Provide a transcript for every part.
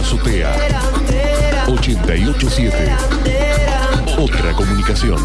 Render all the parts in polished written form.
azotea. 887. Otra comunicación.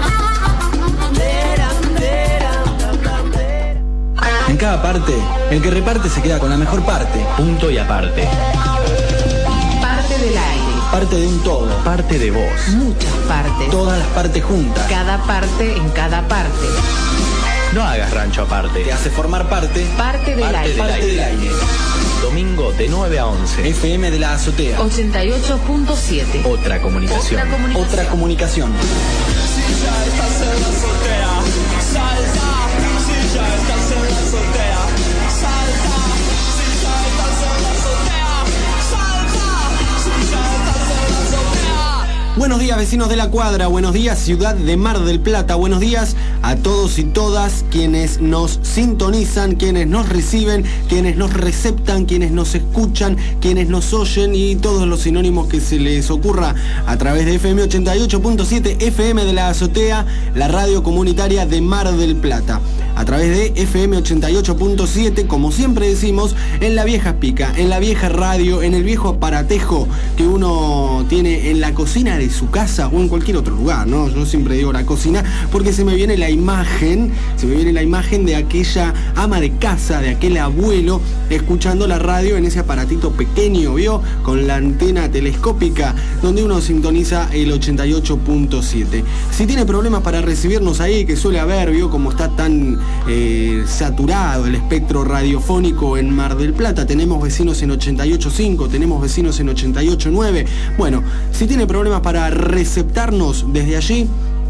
En cada parte, el que reparte se queda con la mejor parte. Punto y aparte. Parte del aire. Parte de un todo. Parte de vos. Muchas partes. Todas las partes juntas. Cada parte en cada parte. No hagas rancho aparte. Te hace formar parte. Parte del aire. Parte del aire. Domingo de 9 a 11. FM de la azotea. 88.7. Otra comunicación. Otra comunicación. Si ya estás en la azotea, salta. Si ya estás en la azotea, salta. Si ya estás en la azotea, salta. Si ya estás en la azotea. Buenos días, vecinos de la cuadra, buenos días, ciudad de Mar del Plata, buenos días a todos y todas quienes nos sintonizan, quienes nos reciben, quienes nos receptan, quienes nos escuchan, quienes nos oyen y todos los sinónimos que se les ocurra a través de FM 88.7, FM de la azotea, la radio comunitaria de Mar del Plata. A través de FM 88.7, como siempre decimos, en la vieja pica, en la vieja radio, en el viejo aparatejo que uno tiene en la cocina de su casa o en cualquier otro lugar, ¿no? Yo siempre digo la cocina porque se me viene la imagen de aquella ama de casa, de aquel abuelo escuchando la radio en ese aparatito pequeño, ¿vio? Con la antena telescópica donde uno sintoniza el 88.7. Si tiene problemas para recibirnos ahí, que suele haber, ¿vio? Como está tan saturado el espectro radiofónico en Mar del Plata, tenemos vecinos en 88.5, tenemos vecinos en 88.9. Bueno, si tiene problemas para receptarnos desde allí,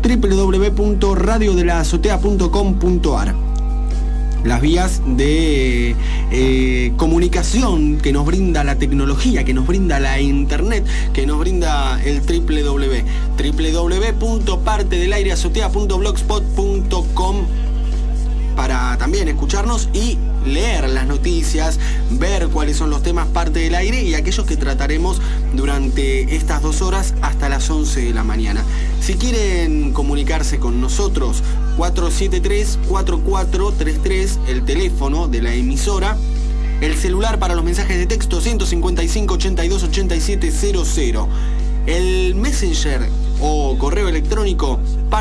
www.radiodelazotea.com.ar. Las vías de comunicación que nos brinda la tecnología, que nos brinda la internet, que nos brinda el www.partedelaireazotea.blogspot.com para también escucharnos y leer las noticias, ver cuáles son los temas parte del aire y aquellos que trataremos durante estas 2 horas hasta las 11 de la mañana. Si quieren comunicarse con nosotros, 473-4433, el teléfono de la emisora. El celular para los mensajes de texto, 155-82-8700. El messenger o correo electrónico,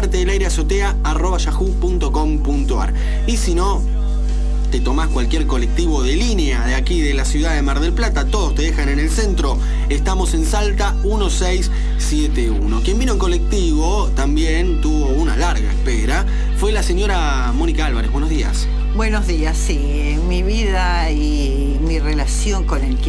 partedelaireazotea@yahoo.com.ar. Y si no, te tomás cualquier colectivo de línea de aquí de la ciudad de Mar del Plata, todos te dejan en el centro. Estamos en Salta 1671. Quien vino en colectivo también tuvo una larga espera. Fue la señora Mónica Álvarez. Buenos días. Buenos días, sí. Mi vida y mi relación con el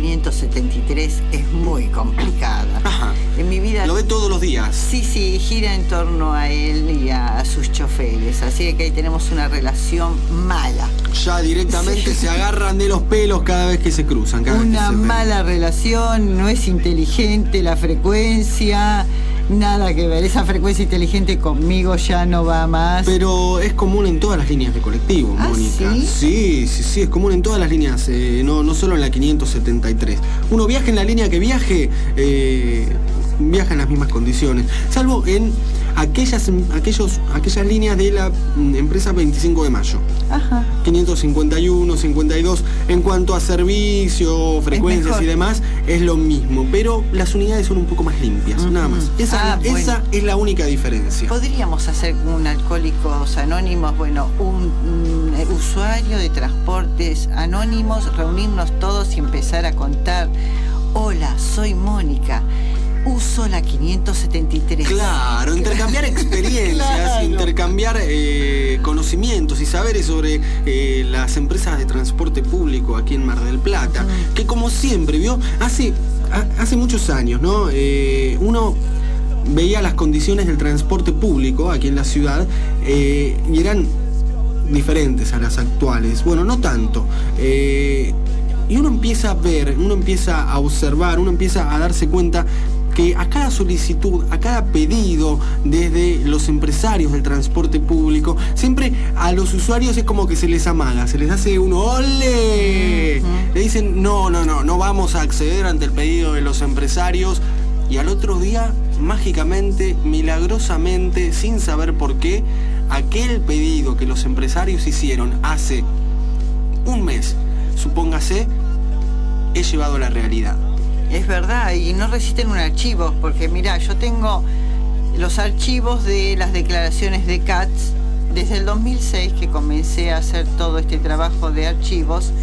573 es muy complicada. Ajá. En mi vida... ¿Lo ve todos los días? Sí, gira en torno a él y a sus choferes. Así que ahí tenemos una relación mala. Ya directamente Sí. se agarran de los pelos cada vez que se cruzan. Una mala relación, no es inteligente la frecuencia... Nada que ver, esa frecuencia inteligente conmigo ya no va más. Pero es común en todas las líneas de colectivo, Mónica. ¿Sí? Sí, es común en todas las líneas, no solo en la 573. Uno viaja en la línea que viaje, viaja en las mismas condiciones, salvo en aquellas líneas de la empresa 25 de mayo. Ajá. 551, 52, en cuanto a servicio, frecuencias y demás, es lo mismo, pero las unidades son un poco más limpias, nada más. Esa es la única diferencia. Podríamos hacer un Alcohólicos Anónimos, un usuario de transportes anónimos, reunirnos todos y empezar a contar: hola, soy Mónica, uso la 573. Claro, intercambiar experiencias, Claro. intercambiar conocimientos y saberes sobre las empresas de transporte público aquí en Mar del Plata, que como siempre, ¿vio? Hace muchos años, ¿no? Uno veía las condiciones del transporte público aquí en la ciudad y eran diferentes a las actuales. Bueno, no tanto. Y uno empieza a ver, uno empieza a observar, uno empieza a darse cuenta que a cada solicitud, a cada pedido desde los empresarios del transporte público, siempre a los usuarios es como que se les amaga, se les hace un ¡ole! Le dicen, no vamos a acceder ante el pedido de los empresarios, y al otro día, mágicamente, milagrosamente, sin saber por qué, aquel pedido que los empresarios hicieron hace un mes, supóngase, es llevado a la realidad. Es verdad, y no resisten un archivo, porque mirá, yo tengo los archivos de las declaraciones de Katz desde el 2006 que comencé a hacer todo este trabajo de archivos,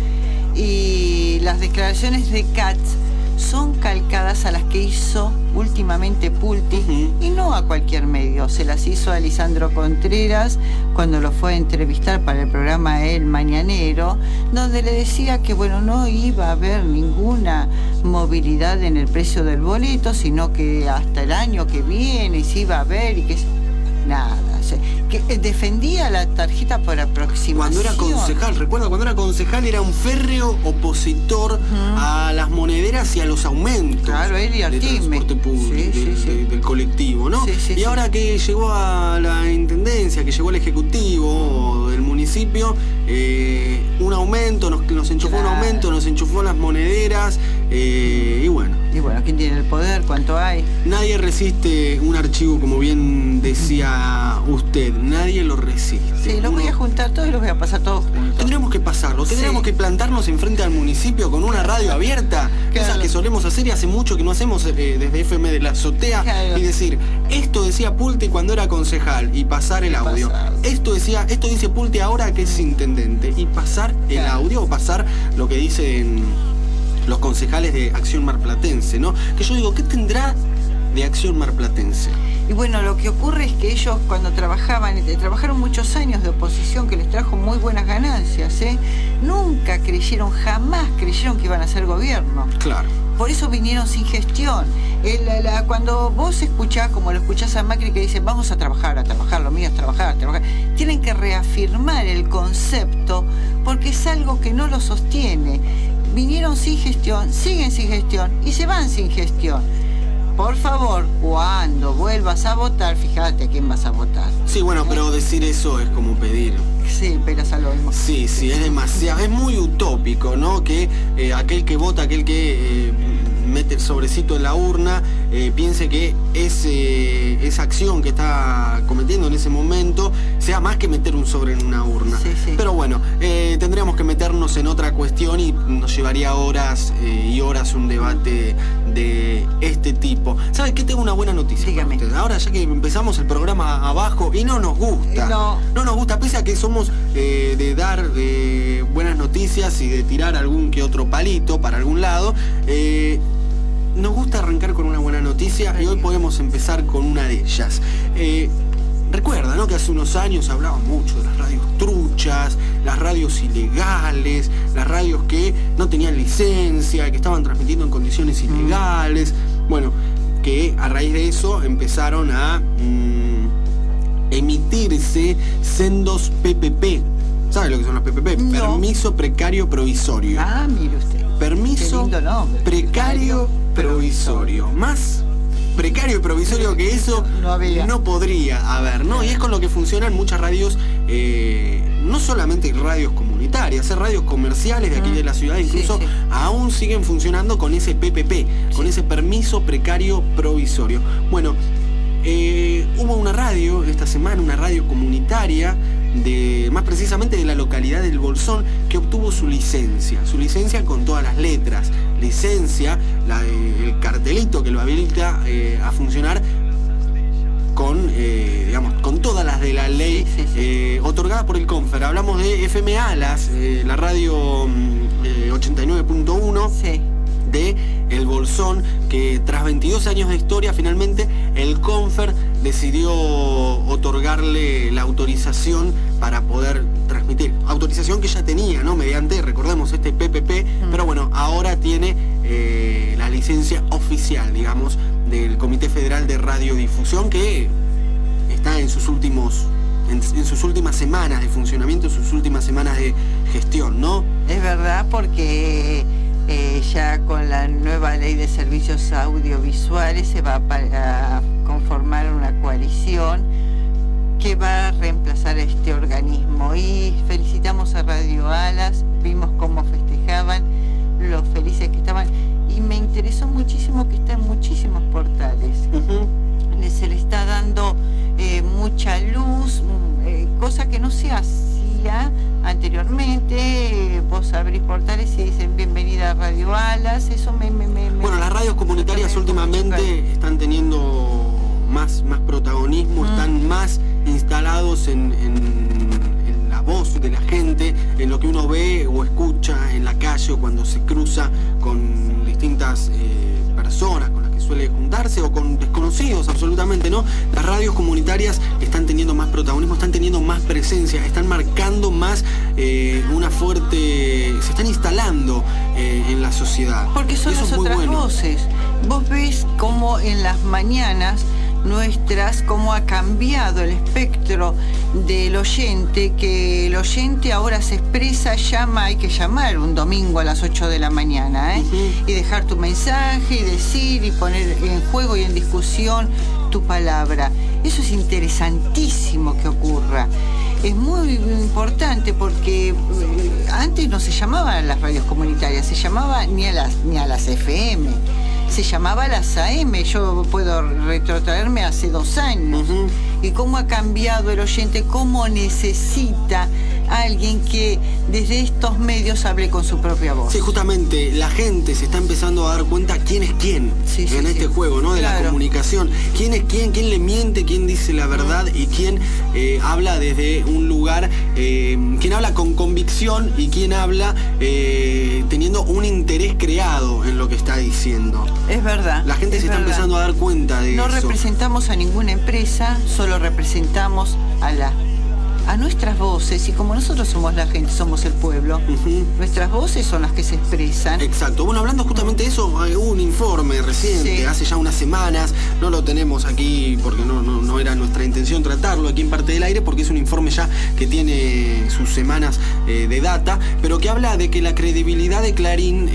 y las declaraciones de Katz son calcadas a las que hizo últimamente Pulti, y no a cualquier medio. Se las hizo a Lisandro Contreras cuando lo fue a entrevistar para el programa El Mañanero, donde le decía que bueno, no iba a haber ninguna movilidad en el precio del boleto, sino que hasta el año que viene se iba a ver, y que nada, que defendía la tarjeta por aproximación. Cuando era concejal, recuerda, cuando era concejal era un férreo opositor a las monederas y a los aumentos. Claro, él y de transporte público, del colectivo, ¿no? Y ahora que llegó a la intendencia, que llegó al ejecutivo del municipio, un aumento, nos enchufó un aumento, nos enchufó las monederas, y bueno. Y bueno, ¿quién tiene el poder? ¿Cuánto hay? Nadie resiste un archivo, como bien decía usted, nadie lo resiste. Sí, los voy a juntar todos y los voy a pasar todos juntos. Tendríamos que pasarlo, tendríamos que plantarnos enfrente al municipio con una radio abierta, esas que solemos hacer y hace mucho que no hacemos desde FM de la Azotea, y decir, esto decía Pulti cuando era concejal, y pasar el audio. Esto dice Pulti ahora que es intendente, y pasar el audio, o pasar lo que dicen los concejales de Acción Marplatense, ¿no? Que yo digo, ¿qué tendrá de Acción Marplatense? Y bueno, lo que ocurre es que ellos cuando trabajaron muchos años de oposición que les trajo muy buenas ganancias, nunca creyeron, jamás creyeron que iban a ser gobierno. Claro. Por eso vinieron sin gestión. Cuando vos escuchás, como lo escuchás a Macri que dice, vamos a trabajar, lo mío es trabajar, tienen que reafirmar el concepto, porque es algo que no lo sostiene. Vinieron sin gestión, siguen sin gestión y se van sin gestión. Por favor, cuando vuelvas a votar, fíjate a quién vas a votar. Sí, bueno, pero decir eso es como pedir. Sí, pero es lo mismo. Sí, es demasiado, es muy utópico, ¿no? Que aquel que vota, aquel que mete el sobrecito en la urna, piense que esa acción que está cometiendo en ese momento sea más que meter un sobre en una urna. Pero bueno, tendríamos que meternos en otra cuestión y nos llevaría horas y horas un debate de este tipo. ¿Sabe qué? Tengo una buena noticia. Dígame. Para usted. Ahora ya que empezamos el programa abajo y no nos gusta. No nos gusta, pese a que somos de dar buenas noticias y de tirar algún que otro palito para algún lado. Nos gusta arrancar con una buena noticia y hoy podemos empezar con una de ellas. Recuerda, ¿no? Que hace unos años hablaba mucho de las radios truchas, las radios ilegales, las radios que no tenían licencia, que estaban transmitiendo en condiciones ilegales. Bueno, que a raíz de eso empezaron a emitirse sendos PPP. ¿Sabe lo que son los PPP? No. Permiso precario provisorio. Ah, mire usted. Permiso precario provisorio. Más precario y provisorio que eso no podría haber, ¿no? Y es con lo que funcionan muchas radios, no solamente radios comunitarias, radios comerciales de aquí de la ciudad, incluso aún siguen funcionando con ese PPP, con ese permiso precario provisorio. Bueno, hubo una radio esta semana, una radio comunitaria, más precisamente de la localidad del Bolsón, que obtuvo su licencia con todas las letras, licencia, el cartelito que lo habilita a funcionar con, con todas las de la ley otorgada por el Confer. Hablamos de FM Alas, la radio 89.1 de El Bolsón, que tras 22 años de historia finalmente el Confer decidió otorgarle la autorización para poder transmitir, autorización que ya tenía, ¿no? Mediante, recordemos, este PPP, pero bueno, ahora tiene la licencia oficial, digamos, del Comité Federal de Radiodifusión, que está en sus últimas semanas de funcionamiento, en sus últimas semanas de gestión, ¿no? Es verdad, porque ya con la nueva ley de servicios audiovisuales se va a conformar una coalición que va a reemplazar a este organismo, y felicitamos a Radio Alas, vimos cómo festejaban, lo felices que estaban, y me interesó muchísimo que está en muchísimos portales. Se le está dando mucha luz, cosa que no se hacía anteriormente. Vos abrís portales y dicen bienvenida a Radio Alas, eso me Bueno, las radios comunitarias últimamente están teniendo más protagonismo, están más instalados en la voz de la gente, en lo que uno ve o escucha en la calle o cuando se cruza con distintas personas con las que suele juntarse o con desconocidos absolutamente, ¿no? Las radios comunitarias están teniendo más protagonismo, están teniendo más presencia, están marcando más una fuerte... se están instalando en la sociedad. Porque son las otras voces. Vos ves cómo en las mañanas nuestras, cómo ha cambiado el espectro del oyente, que el oyente ahora se expresa, llama, hay que llamar un domingo a las 8 de la mañana, y dejar tu mensaje y decir y poner en juego y en discusión tu palabra. Eso es interesantísimo que ocurra. Es muy importante porque antes no se llamaban a las radios comunitarias, se llamaba ni a las FM. Se llamaba las AM, yo puedo retrotraerme hace 2 años. Y cómo ha cambiado el oyente, cómo necesita alguien que desde estos medios hable con su propia voz. Sí, justamente la gente se está empezando a dar cuenta quién es quién en este juego, ¿no? De la comunicación. ¿Quién es quién? ¿Quién le miente? ¿Quién dice la verdad? Y quién habla desde un lugar, quién habla con convicción y quién habla teniendo un interés creado en lo que está diciendo. Es verdad. La gente se está empezando a dar cuenta de eso. No representamos a ninguna empresa, solo representamos a nuestras voces, y como nosotros somos la gente, somos el pueblo, nuestras voces son las que se expresan. Exacto. Bueno, hablando justamente de eso, hubo un informe reciente, hace ya unas semanas, no lo tenemos aquí porque no era nuestra intención tratarlo aquí en Parte del Aire, porque es un informe ya que tiene sus semanas de data, pero que habla de que la credibilidad de Clarín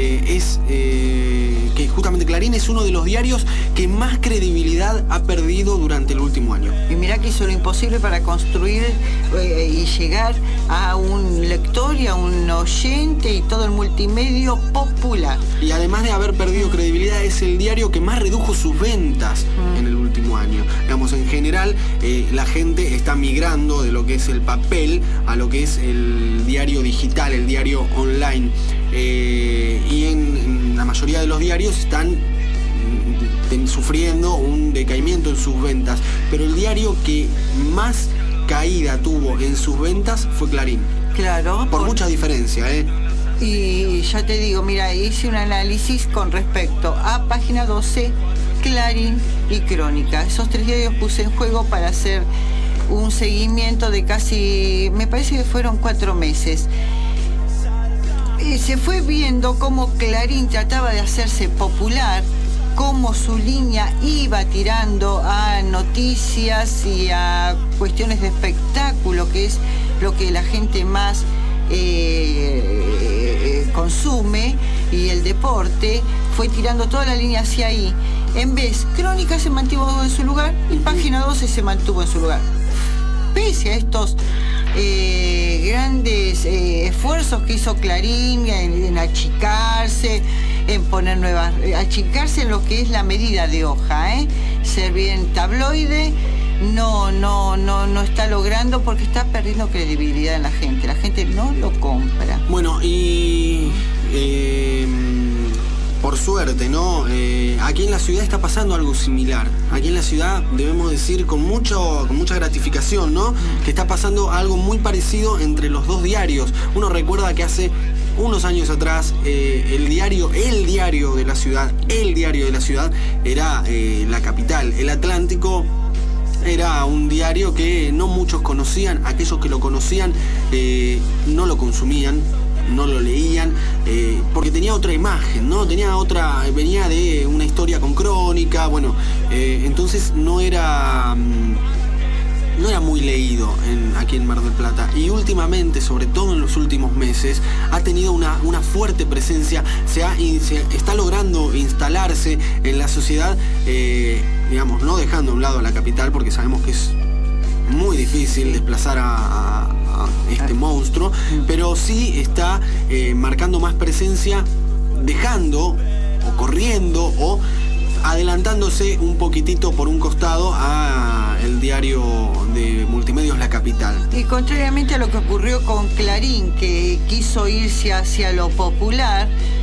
que justamente Clarín es uno de los diarios que más credibilidad ha perdido durante el último año. Y mirá que hizo lo imposible para construir y llegar a un lector y a un oyente y todo el multimedio popular. Y además de haber perdido credibilidad, es el diario que más redujo sus ventas en el último año. Digamos, en general, la gente está migrando de lo que es el papel a lo que es el diario digital, el diario online. Y en la mayoría de los diarios están sufriendo un decaimiento en sus ventas, pero el diario que más caída tuvo en sus ventas fue Clarín. Claro. Por mucha diferencia, Y ya te digo, mira, hice un análisis con respecto a Página 12, Clarín y Crónica. Esos 3 diarios puse en juego para hacer un seguimiento de casi, me parece que fueron 4 meses. Se fue viendo cómo Clarín trataba de hacerse popular, cómo su línea iba tirando a noticias y a cuestiones de espectáculo, que es lo que la gente más consume, y el deporte, fue tirando toda la línea hacia ahí. En vez, Crónica se mantuvo en su lugar y Página 12 se mantuvo en su lugar. Pese a estos grandes esfuerzos que hizo Clarín en achicarse, en poner nuevas, achicarse en lo que es la medida de hoja, ser bien tabloide, no está logrando, porque está perdiendo credibilidad en la gente no lo compra. Bueno, y por suerte, ¿no? Aquí en la ciudad está pasando algo similar. Aquí en la ciudad, debemos decir con mucha gratificación, ¿no? Que está pasando algo muy parecido entre los 2 diarios. Uno recuerda que hace unos años atrás el diario de la ciudad era La Capital. El Atlántico era un diario que no muchos conocían. Aquellos que lo conocían no lo consumían, no lo leían, porque tenía otra imagen, ¿no? Venía de una historia con Crónica, bueno, entonces no era muy leído aquí en Mar del Plata. Y últimamente, sobre todo en los últimos meses, ha tenido una fuerte presencia, se está logrando instalarse en la sociedad, digamos, no dejando a un lado a La Capital, porque sabemos que es muy difícil desplazar a este monstruo, pero sí está marcando más presencia, dejando o corriendo o adelantándose un poquitito por un costado a el diario de multimedios La Capital. Y contrariamente a lo que ocurrió con Clarín, que quiso irse hacia lo popular,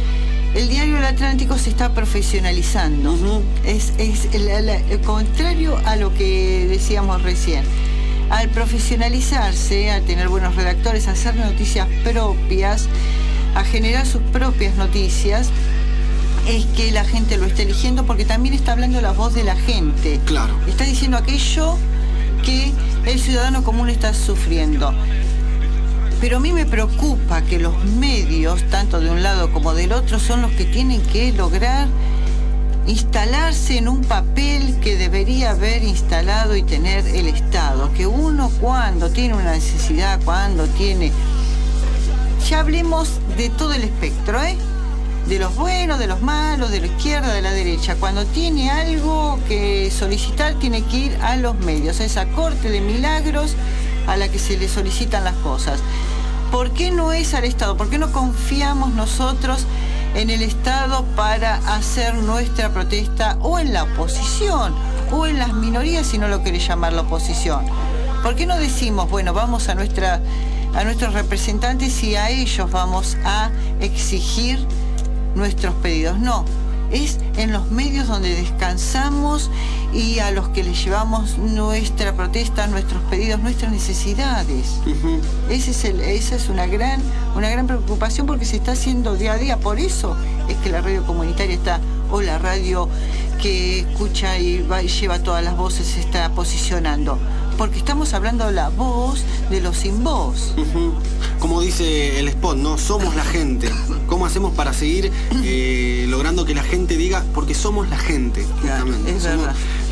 el diario El Atlántico se está profesionalizando. Es el contrario a lo que decíamos recién. Al profesionalizarse, a tener buenos redactores, a hacer noticias propias, a generar sus propias noticias, es que la gente lo está eligiendo, porque también está hablando la voz de la gente. Claro. Está diciendo aquello que el ciudadano común está sufriendo. Pero a mí me preocupa que los medios, tanto de un lado como del otro, son los que tienen que lograr instalarse en un papel que debería haber instalado y tener el Estado. Que uno, cuando tiene una necesidad, cuando tiene... Ya hablemos de todo el espectro, de los buenos, de los malos, de la izquierda, de la derecha. Cuando tiene algo que solicitar, tiene que ir a los medios, a esa corte de milagros a la que se le solicitan las cosas. ¿Por qué no es al Estado? ¿Por qué no confiamos nosotros en el Estado para hacer nuestra protesta, o en la oposición, o en las minorías, si no lo querés llamar la oposición? ¿Por qué no decimos, bueno, vamos a nuestros representantes y a ellos vamos a exigir nuestros pedidos? No, es en los medios donde descansamos y a los que les llevamos nuestra protesta, nuestros pedidos, nuestras necesidades. Esa es una gran preocupación, porque se está haciendo día a día. Por eso es que la radio comunitaria está, o la radio que escucha y lleva todas las voces, se está posicionando. Porque estamos hablando la voz de los sin voz. Como dice el spot, ¿no? Somos la gente. ¿Cómo hacemos para seguir logrando que la gente diga? Porque somos la gente, justamente. Es verdad.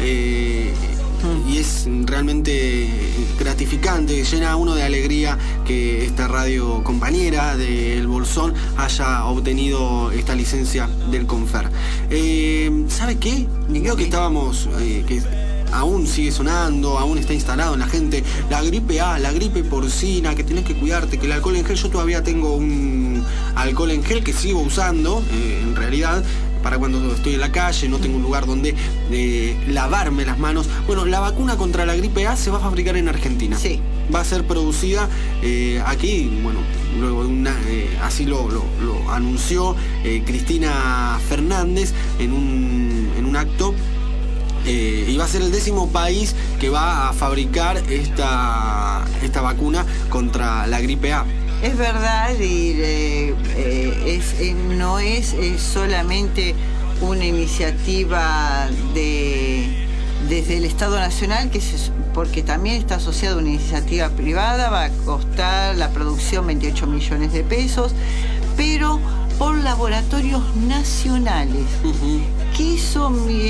Y es realmente gratificante, llena a uno de alegría que esta radio compañera del Bolsón haya obtenido esta licencia del Confer. ¿Sabe qué? Creo que estábamos... que aún sigue sonando, aún está instalado en la gente, la gripe A, la gripe porcina, que tenés que cuidarte, que el alcohol en gel, yo todavía tengo un alcohol en gel que sigo usando, en realidad, para cuando estoy en la calle, no tengo un lugar donde lavarme las manos. Bueno, la vacuna contra la gripe A se va a fabricar en Argentina. Sí. Va a ser producida aquí, bueno, luego así lo anunció Cristina Fernández en un acto. Y va a ser el 10º país que va a fabricar esta vacuna contra la gripe A. Es verdad, y no es solamente una iniciativa desde el Estado Nacional, porque también está asociada a una iniciativa privada. Va a costar la producción 28 millones de pesos, pero por laboratorios nacionales. Que eso,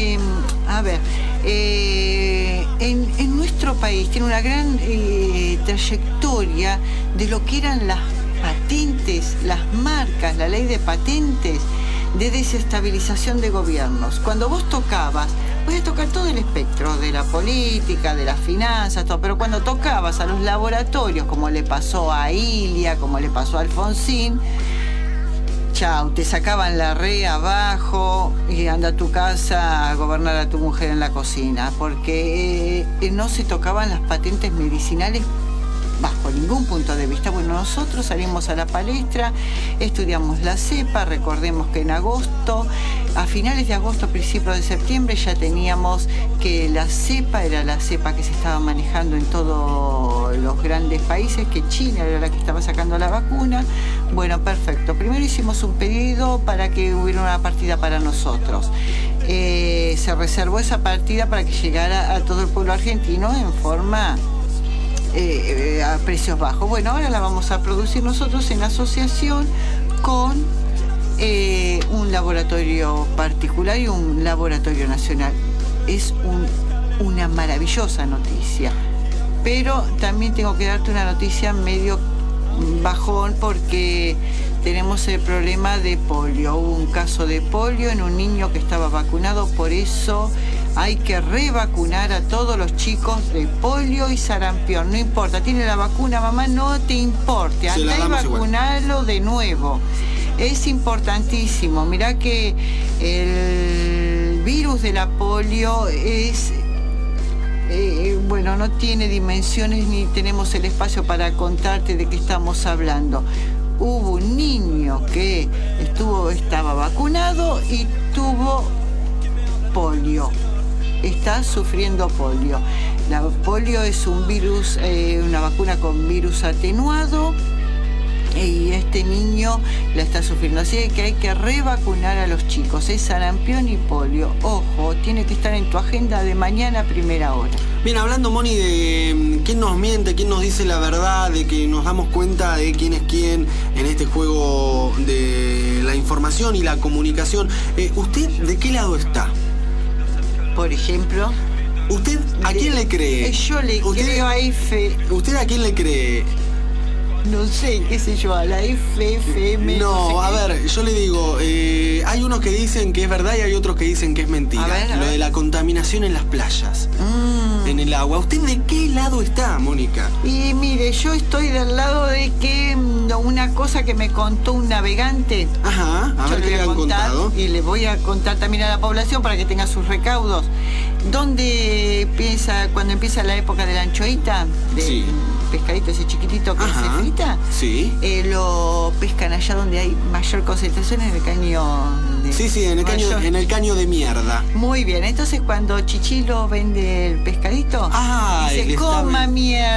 en nuestro país tiene una gran trayectoria de lo que eran las patentes, las marcas, la ley de patentes, de desestabilización de gobiernos. Cuando vos tocabas, podías tocar todo el espectro de la política, de las finanzas, todo, pero cuando tocabas a los laboratorios, como le pasó a Ilia, como le pasó a Alfonsín, chau, te sacaban la re abajo y anda a tu casa a gobernar a tu mujer en la cocina, porque no se tocaban las patentes medicinales bajo ningún punto de vista. Bueno, nosotros salimos a la palestra, estudiamos la cepa. Recordemos que en agosto, a finales de agosto, principios de septiembre, ya teníamos que la cepa era la cepa que se estaba manejando en todos los grandes países, que China era la que estaba sacando la vacuna. Bueno, perfecto. Primero hicimos un pedido para que hubiera una partida para nosotros. Se reservó esa partida para que llegara a todo el pueblo argentino en forma... a precios bajos. Bueno, ahora la vamos a producir nosotros en asociación con un laboratorio particular y un laboratorio nacional. Es una maravillosa noticia, pero también tengo que darte una noticia medio bajón, porque tenemos el problema de polio. Hubo un caso de polio en un niño que estaba vacunado, por eso hay que revacunar a todos los chicos de polio y sarampión. No importa, tiene la vacuna, mamá, no te importe, andá y vacunarlo de nuevo. Es importantísimo. Mirá que el virus de la polio es... no tiene dimensiones ni tenemos el espacio para contarte de qué estamos hablando. hubo un niño que estaba vacunado y tuvo polio. Está sufriendo polio. La polio es un virus, una vacuna con virus atenuado, y este niño la está sufriendo. Así que hay que revacunar a los chicos. Es sarampión y polio. Ojo, tiene que estar en tu agenda de mañana a primera hora. Bien, hablando, Moni, de quién nos miente, quién nos dice la verdad, de que nos damos cuenta de quién es quién en este juego de la información y la comunicación. ¿Usted de qué lado está? Por ejemplo, ¿usted a quién le cree? Yo le creo a F. ¿Usted a quién le cree? No sé, qué sé yo, a la FFM. No, a ver, yo le digo, hay unos que dicen que es verdad y hay otros que dicen que es mentira. A Lo ver. de la contaminación en las playas, en el agua. ¿Usted de qué lado está, Mónica? Y mire, yo estoy del lado de que una cosa que me contó un navegante. Ajá, a ver qué le han contado. Y le voy a contar también a la población para que tenga sus recaudos. Cuando empieza la época de la anchoita, Sí. pescadito ese chiquitito que se frita, sí. Lo pescan allá donde hay mayor concentración, en el caño de Sí, en el caño de mierda. Muy bien, entonces cuando Chichilo vende el pescadito, dice, coma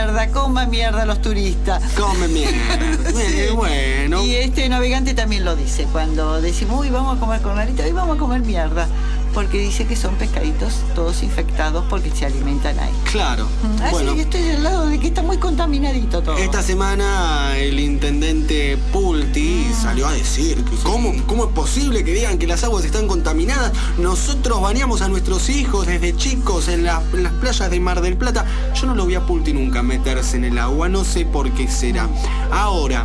mierda los turistas. Come mierda. Sí. Bueno. Y este navegante también lo dice, cuando decimos, uy, vamos a comer cornalito, hoy vamos a comer mierda, porque dice que son pescaditos todos infectados porque se alimentan ahí. Claro. Así Bueno, que estoy del lado de que está muy contaminadito todo. esta semana el intendente Pulti salió a decir que ¿cómo es posible que digan que las aguas están contaminadas? Nosotros bañamos a nuestros hijos desde chicos en las playas de Mar del Plata. Yo no lo vi a Pulti nunca meterse en el agua, no sé por qué será. Ahora,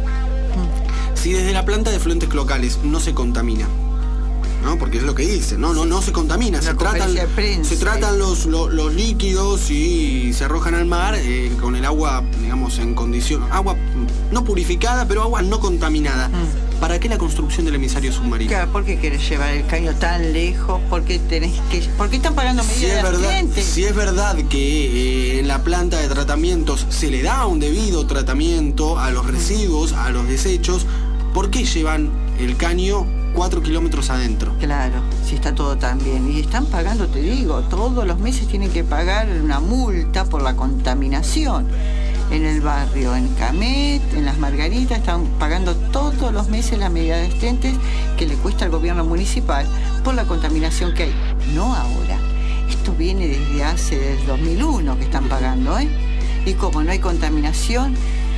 si desde la planta de efluentes locales no se contamina, ¿no? Porque es lo que dicen, no se contamina, se tratan los líquidos y se arrojan al mar con el agua, digamos, en condición, agua no purificada, pero agua no contaminada. ¿Para qué la construcción del emisario submarino? Claro, ¿por qué querés llevar el caño tan lejos? ¿Por qué están pagando medidas de accidente? Si es verdad que en la planta de tratamientos se le da un debido tratamiento a los residuos, a los desechos, ¿por qué llevan el caño 4 kilómetros adentro? Claro, si está todo tan bien. Y están pagando, te digo, todos los meses tienen que pagar una multa por la contaminación. En el barrio, en Camet, en Las Margaritas, están pagando todos los meses las medidas de accidentes que le cuesta al gobierno municipal por la contaminación que hay. No ahora. Esto viene desde el 2001 que están pagando, ¿eh? Y como no hay contaminación,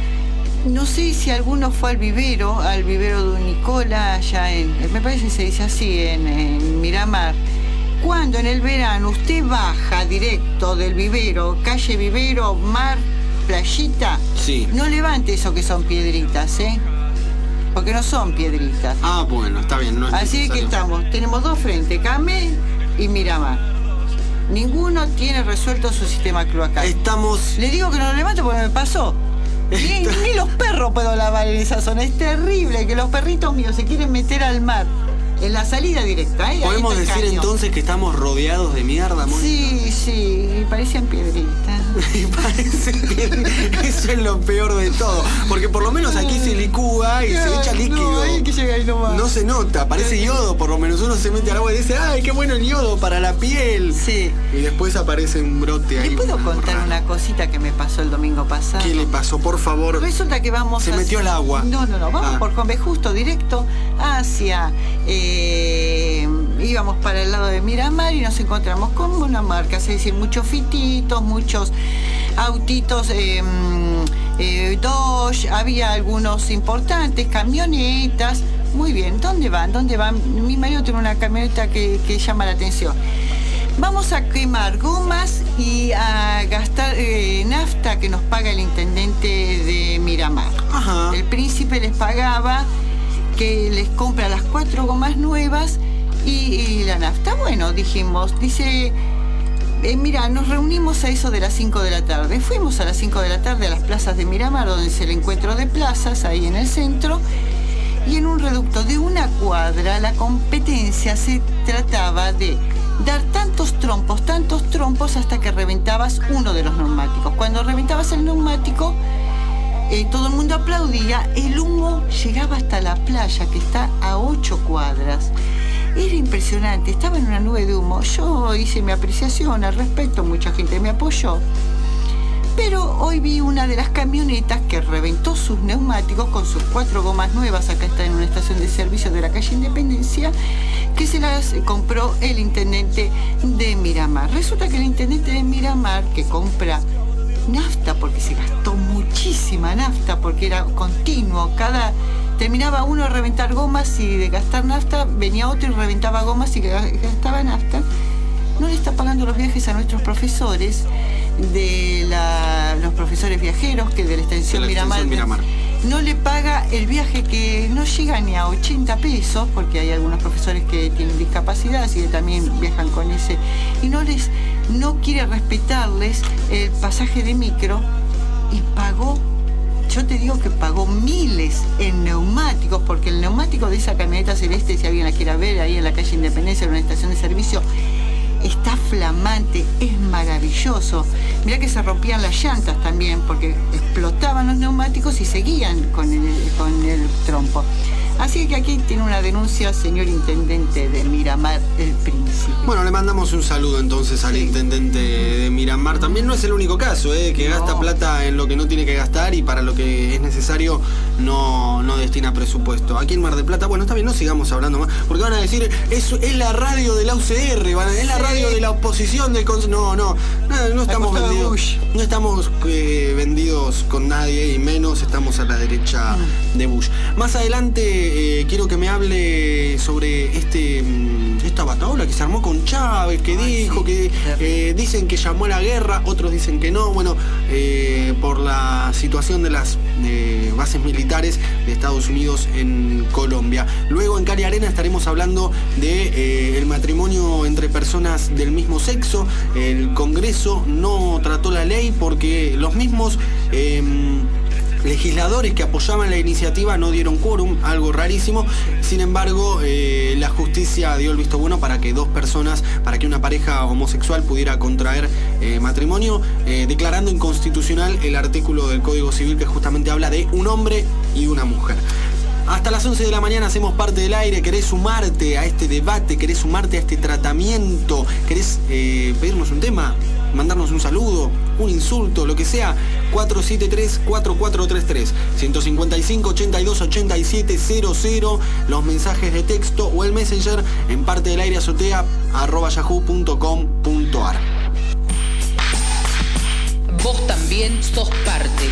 no sé si alguno fue al vivero de Nicola, allá me parece que se dice así, en Miramar. Cuando en el verano usted baja directo del vivero, calle Vivero, mar, playita, sí, no levante eso que son piedritas, porque no son piedritas. Ah, bueno, está bien. No es así que tenemos dos frentes, Camé y Miramar. Ninguno tiene resuelto su sistema cloacal. Le digo que no lo levante porque me pasó. Ni los perros puedo lavar en esa zona. Es terrible que los perritos míos se quieren meter al mar en la salida directa. ¿Podemos decir entonces que estamos rodeados de mierda, Mónica? Sí, parecían piedritas. Eso es lo peor de todo. Porque por lo menos aquí se licúa y se echa líquido. No se nota, parece yodo. Por lo menos uno se mete al agua y dice, ¡ay, qué bueno el yodo para la piel! Sí. Y después aparece un brote ahí. ¿Le puedo contar una cosita que me pasó el domingo pasado? ¿Qué le pasó, por favor? Resulta que Se metió al agua. No, vamos por Juan B. Justo, directo hacia... íbamos para el lado de Miramar y nos encontramos con una marca, es decir, muchos fititos, muchos autitos Dodge, había algunos importantes, camionetas. Muy bien, ¿dónde van? Mi marido tiene una camioneta que llama la atención. Vamos a quemar gomas y a gastar nafta que nos paga el intendente de Miramar. Ajá. El príncipe les pagaba que les compra las 4 gomas nuevas y la nafta. Bueno, dice, mira, nos reunimos a eso de las 5 de la tarde. Fuimos a las 5 de la tarde a las plazas de Miramar, donde es el encuentro de plazas, ahí en el centro, y en un reducto de una cuadra la competencia se trataba de dar tantos trompos hasta que reventabas uno de los neumáticos. Cuando reventabas el neumático, todo el mundo aplaudía, el humo llegaba hasta la playa, que está a 8 cuadras. Era impresionante, estaba en una nube de humo. Yo hice mi apreciación al respecto, mucha gente me apoyó. Pero hoy vi una de las camionetas que reventó sus neumáticos con sus 4 gomas nuevas. Acá está en una estación de servicio de la calle Independencia, que se las compró el intendente de Miramar. Resulta que el intendente de Miramar, que compra nafta, porque se gastó muchísima nafta, porque era continuo, terminaba uno de reventar gomas y de gastar nafta, venía otro y reventaba gomas y gastaba nafta. No le está pagando los viajes a nuestros profesores, los profesores viajeros, que de la extensión Miramar. No le paga el viaje, que no llega ni a 80 pesos, porque hay algunos profesores que tienen discapacidad, así que también viajan con ese, y no quiere respetarles el pasaje de micro, y pagó, yo te digo que pagó miles en neumáticos, porque el neumático de esa camioneta celeste, si alguien la quiere ver, ahí en la calle Independencia, en una estación de servicio, está flamante, es maravilloso. Mirá que se rompían las llantas también, porque explotaban los neumáticos y seguían con el trompo. Así que aquí tiene una denuncia, señor intendente de Miramar, el Príncipe. Bueno, le mandamos un saludo entonces al intendente de Miramar. También no es el único caso, que gasta plata en lo que no tiene que gastar y para lo que es necesario no destina presupuesto. Aquí en Mar del Plata, bueno, está bien, no sigamos hablando más, porque van a decir, es la radio de la UCR, es la radio de la oposición del Consejo. No estamos vendidos. No estamos vendidos con nadie, y menos estamos a la derecha de Bush. Más adelante quiero que me hable sobre esta batahola que se armó con Chávez, que dijo que dicen que llamó a la guerra, otros dicen que no. Bueno, por la situación de las bases militares de Estados Unidos en Colombia. Luego en Cari Arena estaremos hablando de el matrimonio entre personas del mismo sexo. El Congreso no trató la ley porque los mismos legisladores que apoyaban la iniciativa no dieron quórum, algo rarísimo. Sin embargo, la justicia dio el visto bueno para que para que una pareja homosexual pudiera contraer matrimonio, declarando inconstitucional el artículo del Código Civil que justamente habla de un hombre y una mujer. Hasta las 11 de la mañana hacemos parte del aire. ¿Querés sumarte a este debate? ¿Querés sumarte a este tratamiento? ¿Querés pedirnos un tema? ¿Mandarnos un saludo? ¿Un insulto? Lo que sea. 473-4433 155-82-87-00. Los mensajes de texto o el messenger en parte del aire azotea@yahoo.com.ar. Vos también sos parte.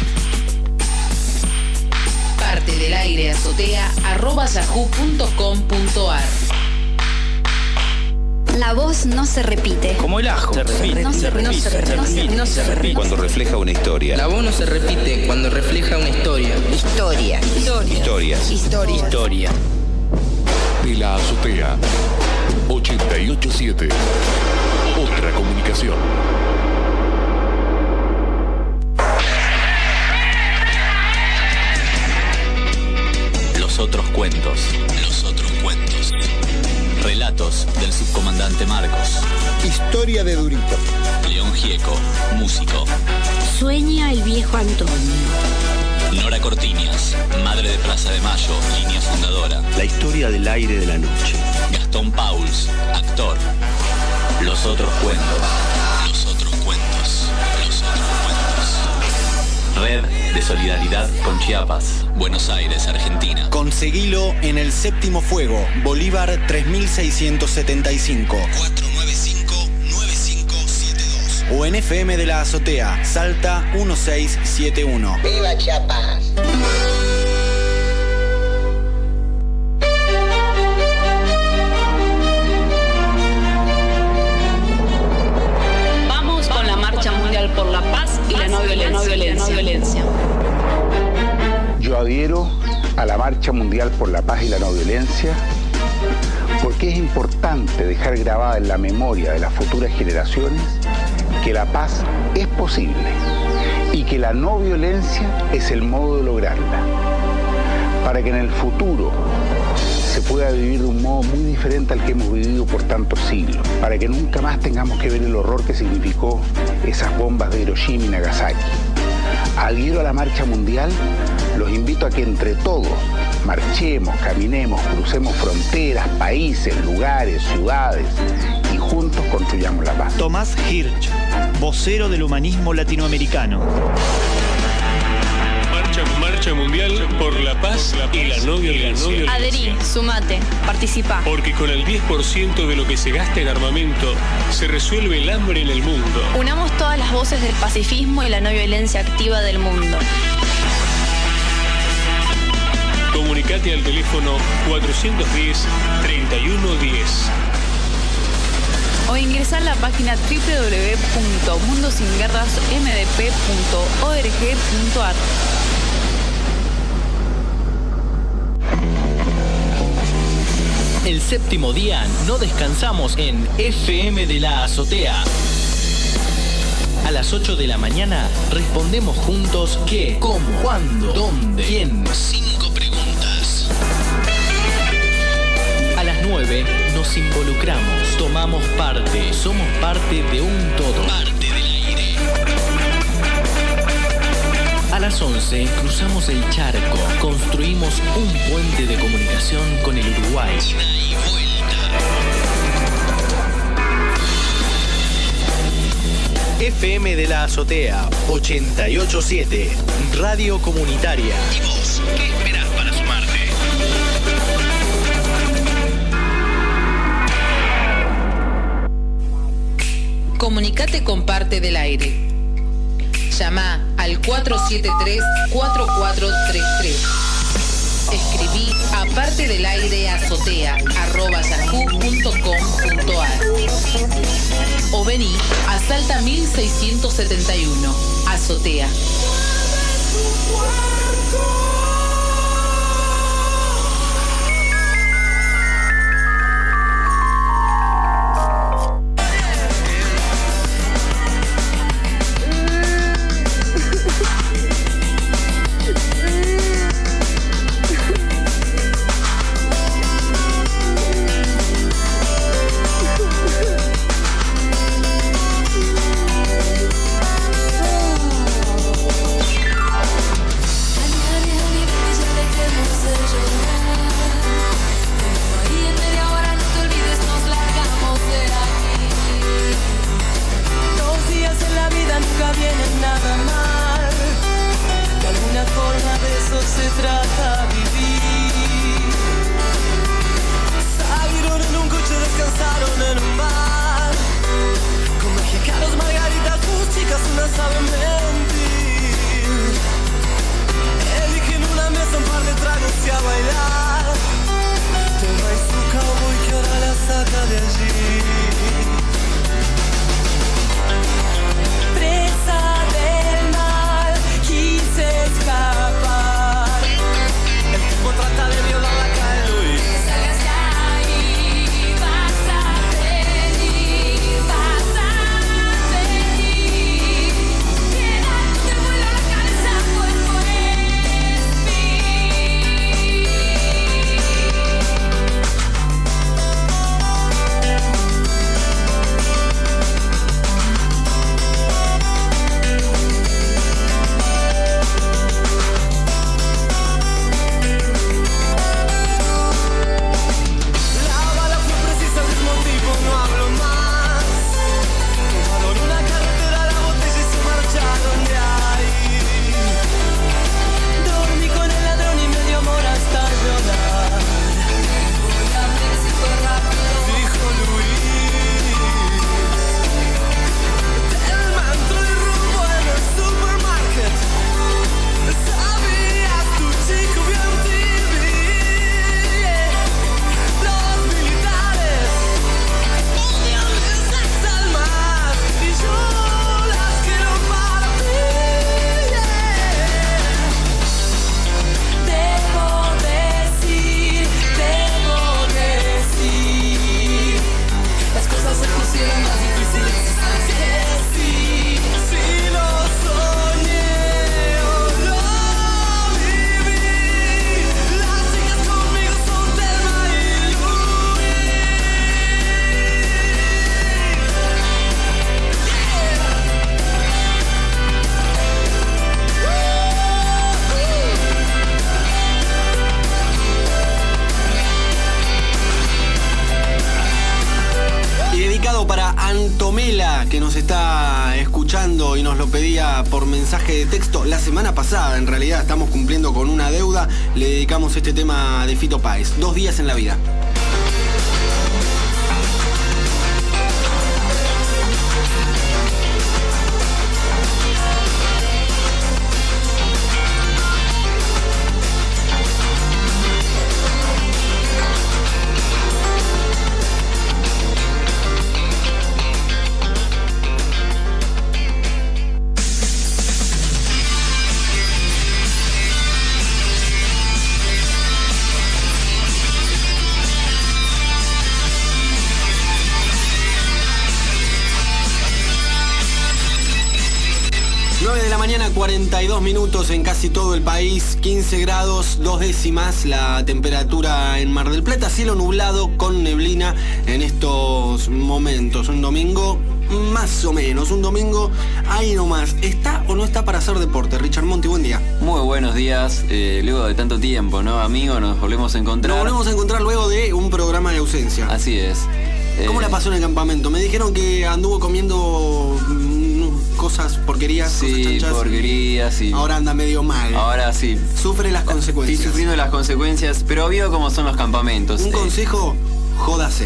Parte del aire azotea@yahoo.com.ar. La voz no se repite. Como el ajo. No se repite. Cuando refleja una historia. La voz no se repite cuando refleja una historia. Historias. De la azotea 887. Otra comunicación. Los otros cuentos. Relatos del subcomandante Marcos. Historia de Durito. León Gieco, músico. Sueña el viejo Antonio. Nora Cortiñas, madre de Plaza de Mayo, línea fundadora. La historia del aire de la noche. Gastón Pauls, actor. Los otros cuentos. Red de Solidaridad con Chiapas, Buenos Aires, Argentina. Conseguilo en el Séptimo Fuego, Bolívar 3675. 495-9572. O en FM de la Azotea, Salta 1671. ¡Viva Chiapas! Vamos con la Marcha Mundial por la Paz y la no violencia. Yo adhiero a la Marcha Mundial por la Paz y la No Violencia porque es importante dejar grabada en la memoria de las futuras generaciones que la paz es posible y que la no violencia es el modo de lograrla, para que en el futuro se pueda vivir de un modo muy diferente al que hemos vivido por tantos siglos, para que nunca más tengamos que ver el horror que significó esas bombas de Hiroshima y Nagasaki. Adhiero a la Marcha Mundial, los invito a que entre todos marchemos, caminemos, crucemos fronteras, países, lugares, ciudades y juntos construyamos la paz. Tomás Hirsch, vocero del humanismo latinoamericano. Marcha Mundial por la Paz y la no violencia. Adherí, sumate, participa. Porque con el 10% de lo que se gasta en armamento se resuelve el hambre en el mundo. Unamos todas las voces del pacifismo y la no violencia activa del mundo. Comunicate al teléfono 410-3110. O ingresar a la página www.mundosinguerrasmdp.org.ar. El séptimo día no descansamos en FM de la Azotea. A las 8 de la mañana respondemos juntos qué, cómo, cuándo, dónde, quién. 5 preguntas. A las 9 nos involucramos, tomamos parte, somos parte de un todo. Parte del aire. A las 11 cruzamos el charco, construimos un puente de comunicación con el Uruguay. Ida y vuelta. FM de la Azotea 88.7, Radio Comunitaria. ¿Y vos qué esperás para sumarte? Comunicate con Parte del Aire. Llama al 473-4433. Escribí a parteDelAireAzotea@yahoo.com.ar o vení a Salta 1671, Azotea. dedicado para Antomela, que nos está escuchando y nos lo pedía por mensaje de texto la semana pasada. En realidad estamos cumpliendo con una deuda. Le dedicamos este tema de Fito Páez, 2 días en la vida. Mañana 42 minutos en casi todo el país, 15 grados, 2 décimas la temperatura en Mar del Plata, cielo nublado con neblina en estos momentos. Un domingo más o menos, un domingo ahí nomás. ¿Está o no está para hacer deporte? Richard Monti, buen día. Muy buenos días, luego de tanto tiempo, ¿no, amigo? Nos volvemos a encontrar. Nos volvemos a encontrar luego de un programa de ausencia. Así es. ¿Cómo la pasó en el campamento? Me dijeron que anduvo comiendo cosas, porquerías, sí, cosas chanchas. Porquerías, sí. Ahora anda medio mal. Ahora sí. Sufre las consecuencias. Estoy sufriendo las consecuencias, pero vio cómo son los campamentos. Un consejo, jódase.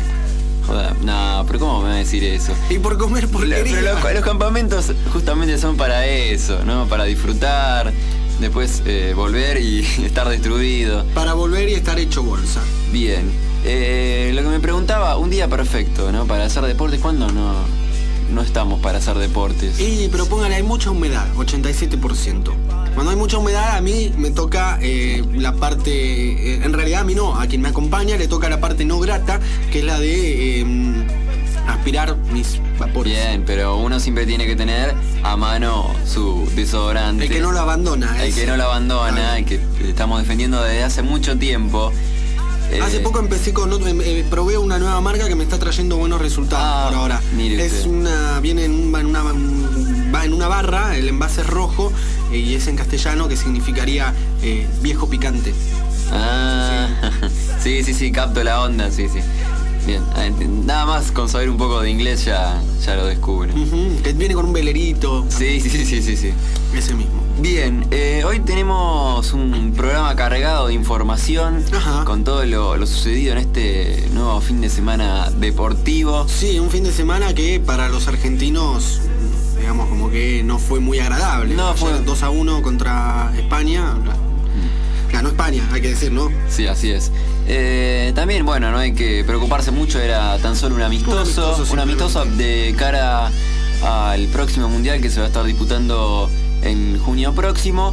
No, pero ¿cómo me va a decir eso? Y por comer porquería. Pero los campamentos justamente son para eso, ¿no? Para disfrutar, después volver y estar destruido. Para volver y estar hecho bolsa. Bien. Lo que me preguntaba, un día perfecto, ¿no? Para hacer deportes, ¿cuándo no estamos para hacer deportes? Y pero póngale, hay mucha humedad, 87%. Cuando hay mucha humedad a mí me toca la parte, en realidad a mí no, a quien me acompaña le toca la parte no grata, que es la de aspirar mis vapores. Bien, pero uno siempre tiene que tener a mano su desodorante. El que no lo abandona. El que no lo abandona, el que estamos defendiendo desde hace mucho tiempo. Hace poco empecé probé una nueva marca que me está trayendo buenos resultados por ahora. Es viene va en una barra, el envase es rojo y es en castellano, que significaría viejo picante. Sí, capto la onda, sí. Bien, nada más con saber un poco de inglés ya lo descubro. Que viene con un velerito. Sí. Ese mismo. Bien, hoy tenemos un programa cargado de información. Ajá. Con todo lo sucedido en este nuevo fin de semana deportivo. Sí, un fin de semana que para los argentinos, digamos, como que no fue muy agradable. No, fue 2-1 contra España. Ganó España, hay que decir, ¿no? Sí, así es. También, bueno, no hay que preocuparse mucho, era tan solo un amistoso de cara al próximo mundial que se va a estar disputando en junio próximo.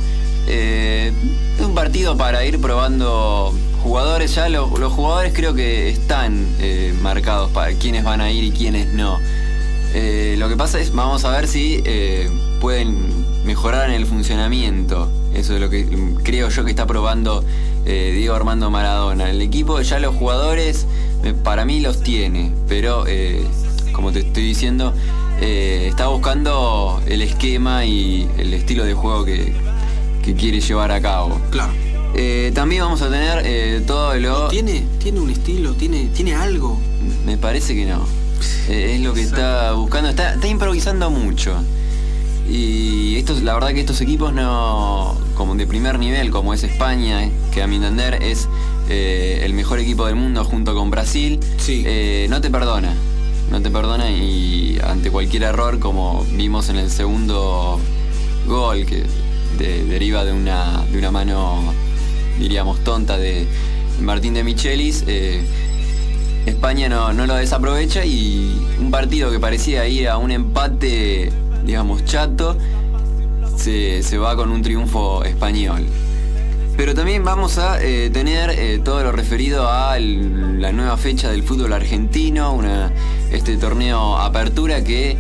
Un partido para ir probando jugadores. Ya los jugadores creo que están marcados para quiénes van a ir y quiénes no. Lo que pasa es, vamos a ver si pueden mejorar en el funcionamiento. Eso es lo que creo yo que está probando Diego Armando Maradona. El equipo, ya los jugadores, para mí los tiene, pero como te estoy diciendo, está buscando el esquema y el estilo de juego que quiere llevar a cabo. Claro. También vamos a tener todo lo... ¿Tiene un estilo? ¿Tiene algo? Me parece que no. Es lo que está buscando. Está improvisando mucho. Y la verdad que estos equipos no, como de primer nivel, como es España, que a mi entender es el mejor equipo del mundo junto con Brasil, sí. No te perdona y ante cualquier error, como vimos en el segundo gol que deriva de una mano, diríamos, tonta de Martín de Michelis, España no lo desaprovecha y un partido que parecía ir a un empate, digamos, chato, se va con un triunfo español. Pero también vamos a tener todo lo referido a la nueva fecha del fútbol argentino, este torneo Apertura que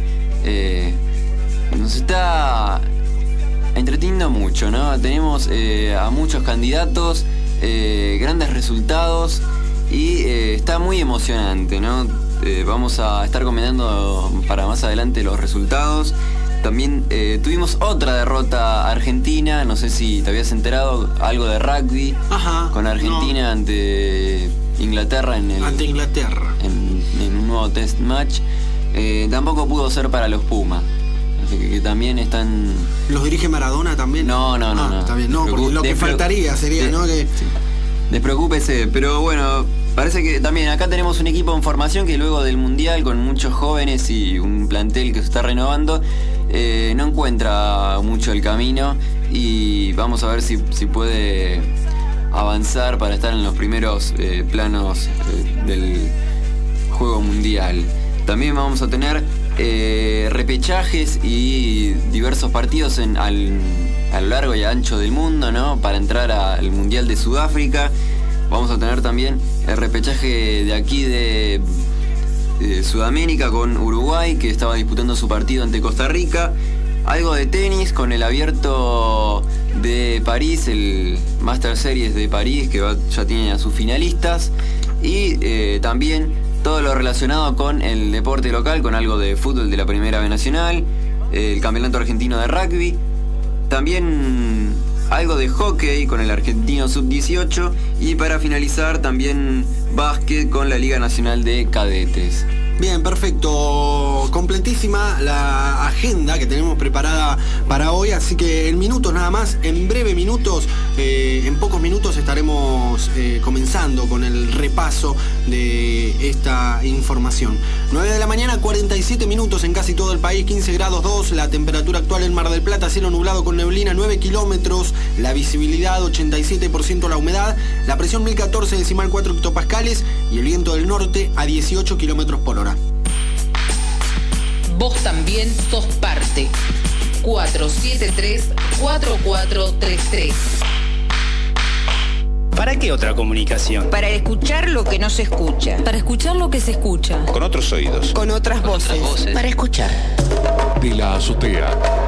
nos está entreteniendo mucho, ¿no? Tenemos a muchos candidatos, grandes resultados y está muy emocionante, ¿no? Vamos a estar comentando para más adelante los resultados. También tuvimos otra derrota argentina, no sé si te habías enterado, algo de rugby. Ajá, con Argentina ante Inglaterra ante Inglaterra en un nuevo test match. Tampoco pudo ser para los Pumas, que también están... ¿Los dirige Maradona también? No. Está bien, no, porque lo que faltaría sería, ¿no? Que... Sí. Despreocúpese, pero bueno, parece que también acá tenemos un equipo en formación que luego del Mundial, con muchos jóvenes y un plantel que se está renovando, no encuentra mucho el camino, y vamos a ver si puede avanzar para estar en los primeros planos del juego mundial. También vamos a tener repechajes y diversos partidos a lo largo y ancho del mundo, ¿no? Para entrar al Mundial de Sudáfrica. Vamos a tener también el repechaje de aquí de Sudamérica con Uruguay, que estaba disputando su partido ante Costa Rica. Algo de tenis con el Abierto de París, el Master Series de París, que ya tiene a sus finalistas. Y también todo lo relacionado con el deporte local, con algo de fútbol de la Primera B Nacional, el Campeonato Argentino de Rugby. También algo de hockey con el Argentino Sub-18, y para finalizar también básquet con la Liga Nacional de Cadetes. Bien, perfecto. Completísima la agenda que tenemos preparada para hoy, así que en minutos nada más, en breve minutos, en pocos minutos estaremos comenzando con el repaso de esta información. 9 de la mañana, 47 minutos en casi todo el país, 15 grados 2, la temperatura actual en Mar del Plata, cielo nublado con neblina, 9 kilómetros, la visibilidad 87% la humedad, la presión 1014,4 hectopascales y el viento del norte a 18 kilómetros por hora. Vos también sos parte. 473-4433. ¿Para qué otra comunicación? Para escuchar lo que no se escucha. Para escuchar lo que se escucha. Con otros oídos. Con otras voces. Para escuchar. De la azotea.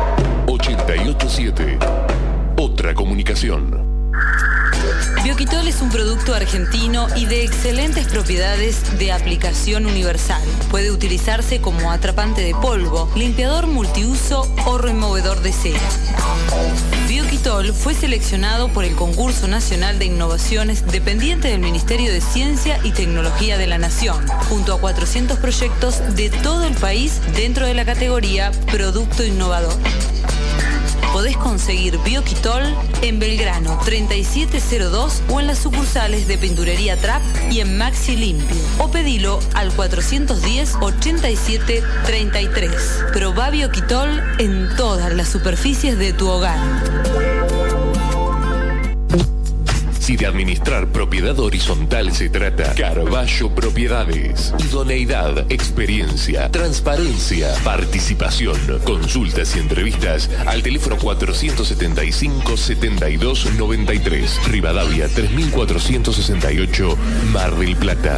887. Otra comunicación. Bioquitol es un producto argentino y de excelentes propiedades de aplicación universal. Puede utilizarse como atrapante de polvo, limpiador multiuso o removedor de cera. Bioquitol fue seleccionado por el Concurso Nacional de Innovaciones dependiente del Ministerio de Ciencia y Tecnología de la Nación, junto a 400 proyectos de todo el país dentro de la categoría Producto Innovador. Podés conseguir Bioquitol en Belgrano 3702 o en las sucursales de Pinturería Trap y en Maxi Limpio. O pedilo al 410-8733. Probá Bioquitol en todas las superficies de tu hogar. Si de administrar propiedad horizontal se trata, Carballo Propiedades. Idoneidad, experiencia, transparencia, participación. Consultas y entrevistas al teléfono 475-7293. Rivadavia 3468, Mar del Plata.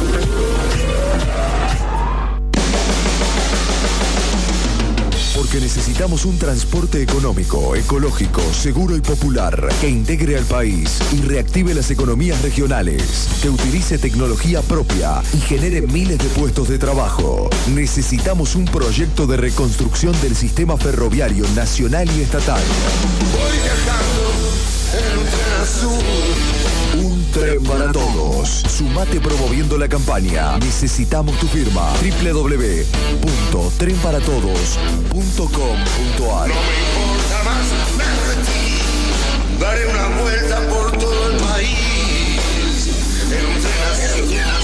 Porque necesitamos un transporte económico, ecológico, seguro y popular que integre al país y reactive las economías regionales, que utilice tecnología propia y genere miles de puestos de trabajo. Necesitamos un proyecto de reconstrucción del sistema ferroviario nacional y estatal. Voy viajando en un tren azul. Un tren para todos. Sumate promoviendo la campaña. Necesitamos tu firma. www.trenparatodos.com.ar. No me importa más nada de ti. Daré una vuelta por todo el país en un tren azul.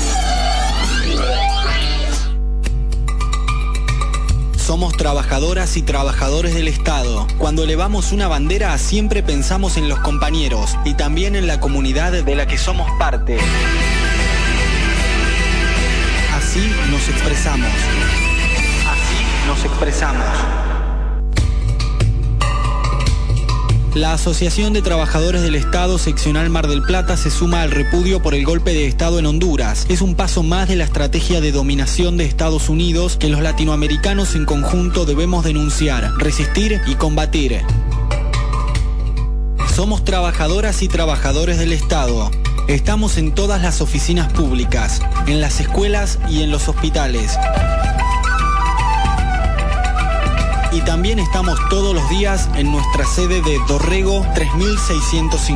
Somos trabajadoras y trabajadores del Estado. Cuando elevamos una bandera siempre pensamos en los compañeros y también en la comunidad de la que somos parte. Así nos expresamos. Así nos expresamos. La Asociación de Trabajadores del Estado Seccional Mar del Plata se suma al repudio por el golpe de Estado en Honduras. Es un paso más de la estrategia de dominación de Estados Unidos que los latinoamericanos en conjunto debemos denunciar, resistir y combatir. Somos trabajadoras y trabajadores del Estado. Estamos en todas las oficinas públicas, en las escuelas y en los hospitales. Y también estamos todos los días en nuestra sede de Dorrego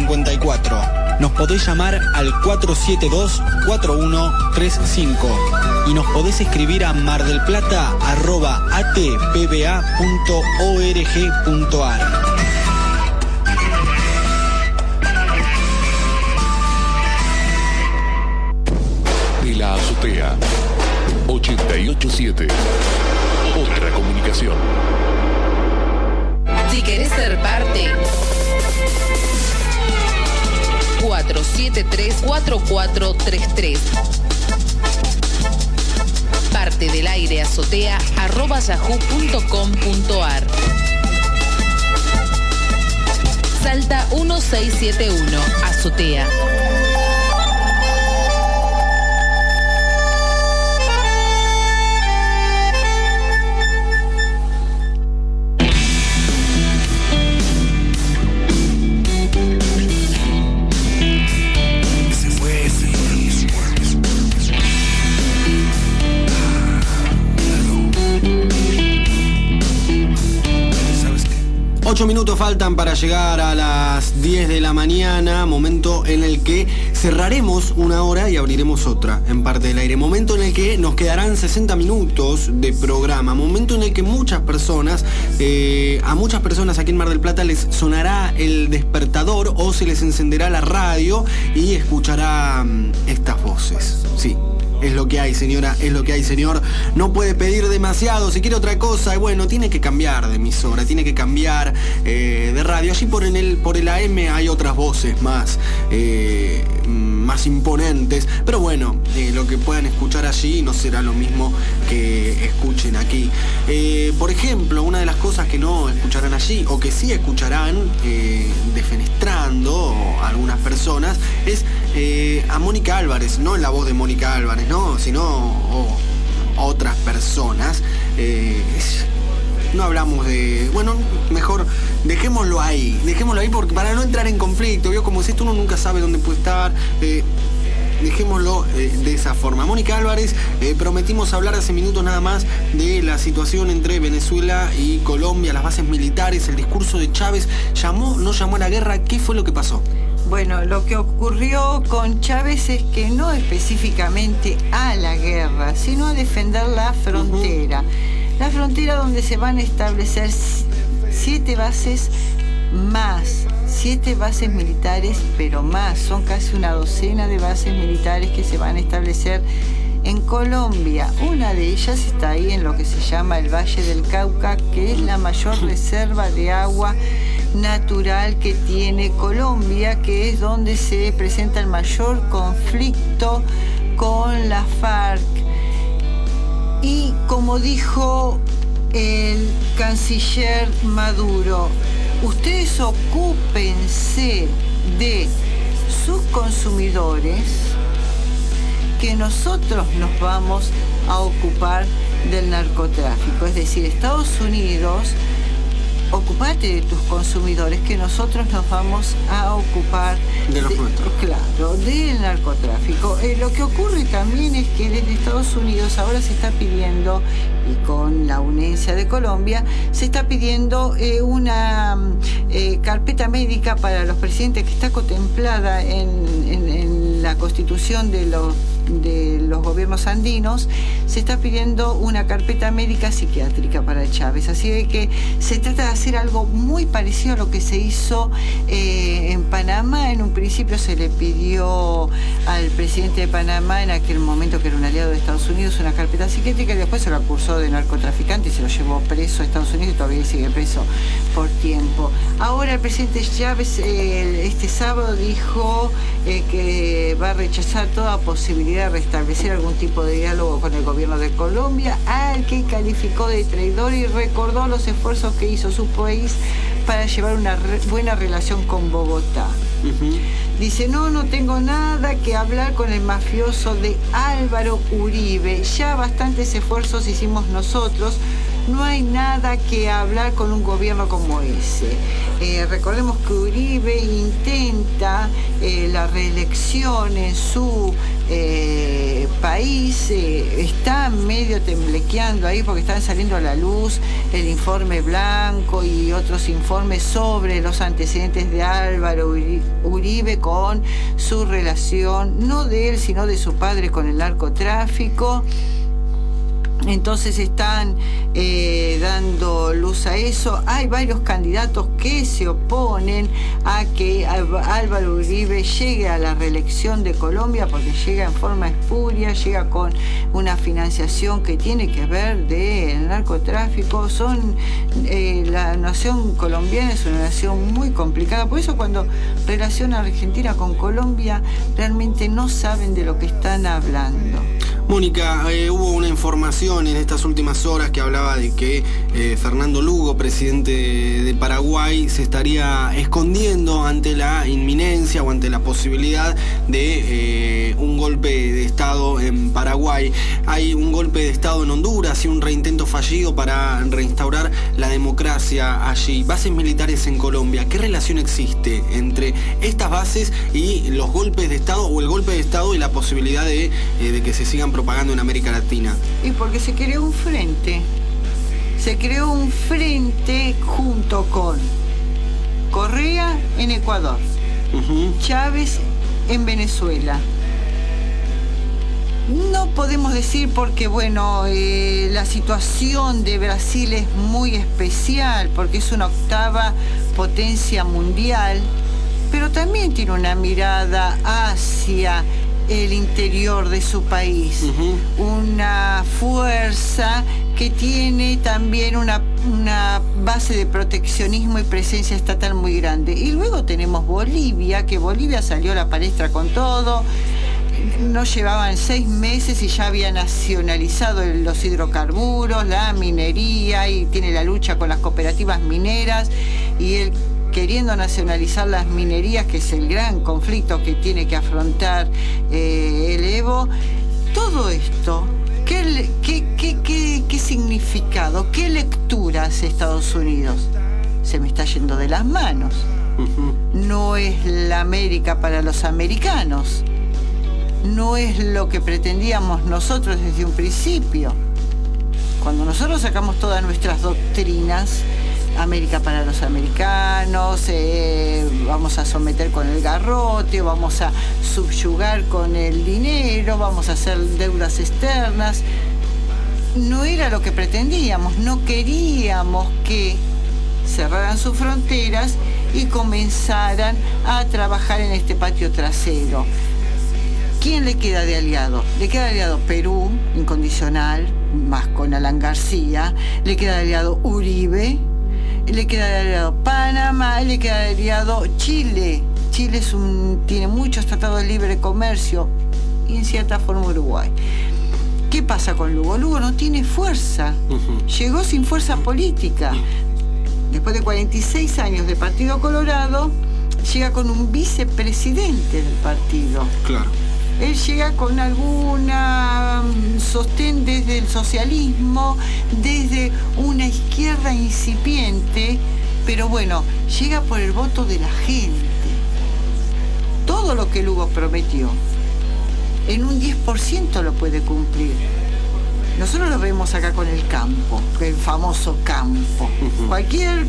3654. Nos podés llamar al 472-4135. y nos podés escribir a mardelplata@atpba.org.ar. De la azotea 887. Otra comunicación. Si querés ser parte, 473-4433. Parte del aire azotea @yahoo.com.ar. Salta 1671, azotea. Ocho minutos faltan para llegar a las 10 de la mañana, momento en el que cerraremos una hora y abriremos otra en Parte del Aire, momento en el que nos quedarán 60 minutos de programa, momento en el que a muchas personas aquí en Mar del Plata les sonará el despertador o se les encenderá la radio y escuchará estas voces. Sí. Es lo que hay, señora, es lo que hay, señor. No puede pedir demasiado, si quiere otra cosa, bueno, tiene que cambiar de emisora, tiene que cambiar de radio. Allí por el AM hay otras voces más imponentes, pero bueno, lo que puedan escuchar allí no será lo mismo que escuchen aquí. Por ejemplo, una de las cosas que no escucharán allí, o que sí escucharán defenestrando algunas personas, es a Mónica Álvarez, no en la voz de Mónica Álvarez, no, sino otras personas. No hablamos de... Bueno, mejor dejémoslo ahí porque para no entrar en conflicto, ¿vio? Como si esto uno nunca sabe dónde puede estar. Dejémoslo de esa forma. Mónica Álvarez, prometimos hablar hace minutos nada más de la situación entre Venezuela y Colombia, las bases militares, el discurso de Chávez. ¿No llamó a la guerra? ¿Qué fue lo que pasó? Bueno, lo que ocurrió con Chávez es que no específicamente a la guerra, sino a defender la frontera. La frontera donde se van a establecer 7 bases militares, pero más, son casi una docena de bases militares que se van a establecer en Colombia. Una de ellas está ahí en lo que se llama el Valle del Cauca, que es la mayor reserva de agua natural que tiene Colombia, que es donde se presenta el mayor conflicto con la FARC. Y como dijo el canciller Maduro, ustedes ocúpense de sus consumidores, que nosotros nos vamos a ocupar del narcotráfico. Es decir, Estados Unidos, ocupate de tus consumidores, que nosotros nos vamos a ocupar de los nuestros. Claro, del narcotráfico. Lo que ocurre también es que desde Estados Unidos ahora se está pidiendo, y con la unencia de Colombia, se está pidiendo una carpeta médica para los presidentes, que está contemplada en la Constitución de los gobiernos andinos. Se está pidiendo una carpeta médica psiquiátrica para Chávez, así de que se trata de hacer algo muy parecido a lo que se hizo en Panamá. En un principio se le pidió al presidente de Panamá, en aquel momento que era un aliado de Estados Unidos, una carpeta psiquiátrica, y después se lo acusó de narcotraficante y se lo llevó preso a Estados Unidos, y todavía sigue preso por tiempo. Ahora el presidente Chávez este sábado dijo que va a rechazar toda posibilidad de restablecer algún tipo de diálogo con el gobierno de Colombia, al que calificó de traidor, y recordó los esfuerzos que hizo su país para llevar una buena relación con Bogotá. Dice, no tengo nada que hablar con el mafioso de Álvaro Uribe, ya bastantes esfuerzos hicimos nosotros, no hay nada que hablar con un gobierno como ese. Recordemos que Uribe intenta la reelección en su país, está medio temblequeando ahí porque están saliendo a la luz el informe Blanco y otros informes sobre los antecedentes de Álvaro Uribe con su relación, no de él, sino de su padre con el narcotráfico. Entonces están dando luz a eso. Hay varios candidatos que se oponen a que Álvaro Uribe llegue a la reelección de Colombia, porque llega en forma espuria, llega con una financiación que tiene que ver del narcotráfico. La nación colombiana es una nación muy complicada, por eso cuando relacionan Argentina con Colombia realmente no saben de lo que están hablando. Mónica, hubo una información en estas últimas horas que hablaba de que Fernando Lugo, presidente de Paraguay, se estaría escondiendo ante la inminencia o ante la posibilidad de un golpe de Estado en Paraguay. Hay un golpe de Estado en Honduras y un reintento fallido para reinstaurar la democracia allí. Bases militares en Colombia. ¿Qué relación existe entre estas bases y los golpes de Estado o el golpe de Estado y la posibilidad de que se sigan propagando en América Latina? Y porque se creó un frente. Se creó un frente junto con Correa en Ecuador, Chávez en Venezuela. No podemos decir porque, bueno, la situación de Brasil es muy especial, porque es una octava potencia mundial, pero también tiene una mirada hacia el interior de su país, una fuerza que tiene también una base de proteccionismo y presencia estatal muy grande. Y luego tenemos Bolivia, que Bolivia salió a la palestra con todo. No llevaban 6 meses y ya había nacionalizado los hidrocarburos, la minería, y tiene la lucha con las cooperativas mineras, y él queriendo nacionalizar las minerías, que es el gran conflicto que tiene que afrontar el Evo. Todo esto, ¿qué significado, qué lectura hace Estados Unidos? Se me está yendo de las manos. No es la América para los americanos. No es lo que pretendíamos nosotros desde un principio. Cuando nosotros sacamos todas nuestras doctrinas, América para los americanos, vamos a someter con el garrote, vamos a subyugar con el dinero, vamos a hacer deudas externas. No era lo que pretendíamos, no queríamos que cerraran sus fronteras y comenzaran a trabajar en este patio trasero. ¿Quién le queda de aliado? Le queda de aliado Perú, incondicional, más con Alan García, le queda de aliado Uribe, le queda de aliado Panamá, le queda de aliado Chile. Chile tiene muchos tratados de libre comercio, y en cierta forma Uruguay. ¿Qué pasa con Lugo? Lugo no tiene fuerza, llegó sin fuerza política. Después de 46 años de Partido Colorado, llega con un vicepresidente del partido. Claro. Él llega con alguna sostén desde el socialismo, desde una izquierda incipiente, pero bueno, llega por el voto de la gente. Todo lo que Lugo prometió, en un 10% lo puede cumplir. Nosotros lo vemos acá con el campo, el famoso campo. Cualquier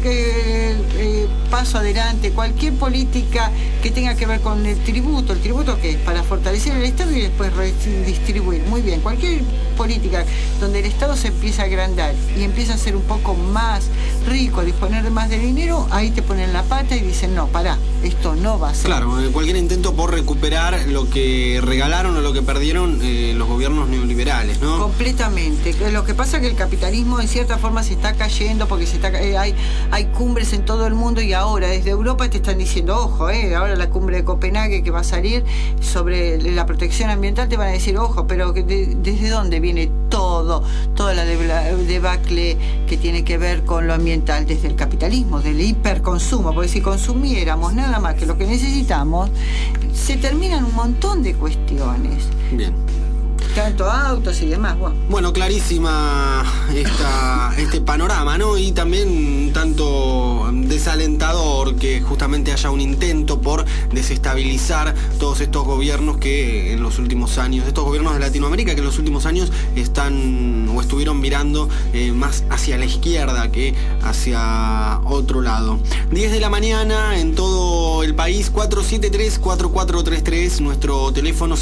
paso adelante, cualquier política que tenga que ver con el tributo que es para fortalecer el Estado y después redistribuir. Muy bien, cualquier política donde el Estado se empieza a agrandar y empieza a ser un poco más rico, disponer de más de dinero, ahí te ponen la pata y dicen, no, pará, esto no va a ser. Claro, cualquier intento por recuperar lo que regalaron o lo que perdieron los gobiernos neoliberales, ¿no? Completamente. Lo que pasa es que el capitalismo en cierta forma se está cayendo porque hay cumbres en todo el mundo, y ahora desde Europa te están diciendo, ojo, ahora la cumbre de Copenhague que va a salir sobre la protección ambiental, te van a decir, ojo, pero ¿desde dónde viene toda la debacle que tiene que ver con lo ambiental? Desde el capitalismo, del hiperconsumo, porque si consumiéramos nada más que lo que necesitamos, se terminan un montón de cuestiones. Bien. Tanto autos y demás. Bueno, clarísima este panorama, ¿no? Y también tanto desalentador que justamente haya un intento por desestabilizar todos estos gobiernos que en los últimos años, estos gobiernos de Latinoamérica que en los últimos años estuvieron estuvieron mirando más hacia la izquierda que hacia otro lado. 10 de la mañana en todo el país, 473-4433, nuestro teléfono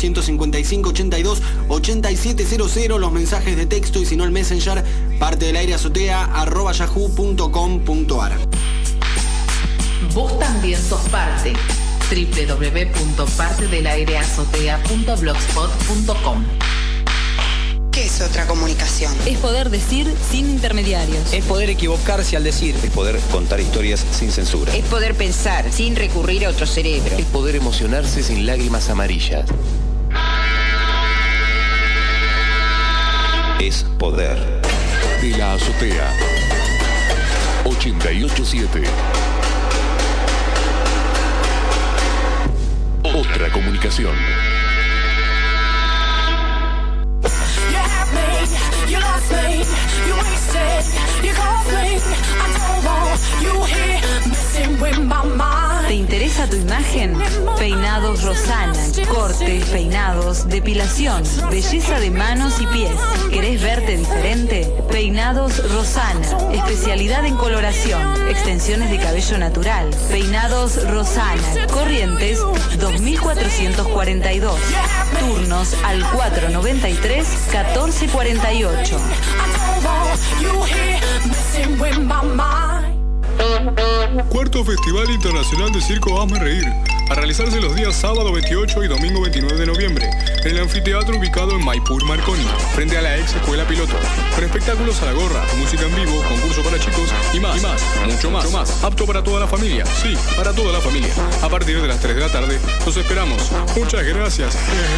155-82-8700, los mensajes de texto y si no el Messenger, parte del aire azotea @yahoo.com.ar. Vos también sos parte. www.partedelaireazotea.blogspot.com. ¿Qué es otra comunicación? Es poder decir sin intermediarios. Es poder equivocarse al decir. Es poder contar historias sin censura. Es poder pensar sin recurrir a otro cerebro. Es poder emocionarse sin lágrimas amarillas. Es poder. De la azotea 887. Otra comunicación. ¿Te interesa tu imagen? Peinados Rosana, cortes, peinados, depilación, belleza de manos y pies. ¿Querés verte diferente? Peinados Rosana, especialidad en coloración, extensiones de cabello natural. Peinados Rosana, Corrientes 2442. Turnos al 493-1448. Cuarto Festival Internacional de Circo Hazme Reír, a realizarse los días sábado 28 y domingo 29 de noviembre, en el anfiteatro ubicado en Maipú Marconi, frente a la ex escuela piloto, con espectáculos a la gorra, música en vivo, concurso para chicos y más, mucho más, apto para toda la familia, sí, para toda la familia. A partir de las 3 de la tarde, los esperamos. Muchas gracias.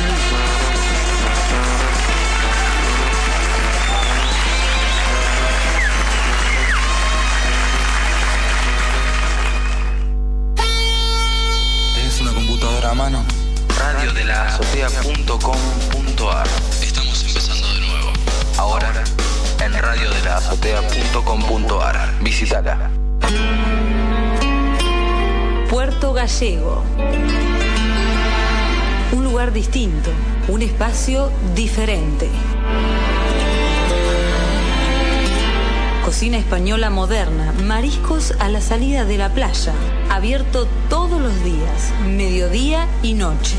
A mano. radiodelazotea.com.ar. Estamos empezando de nuevo. Ahora en radiodelazotea.com.ar. Visítala. Puerto Gallego. Un lugar distinto, un espacio diferente. Cocina española moderna, mariscos a la salida de la playa, abierto todos los días, mediodía y noche.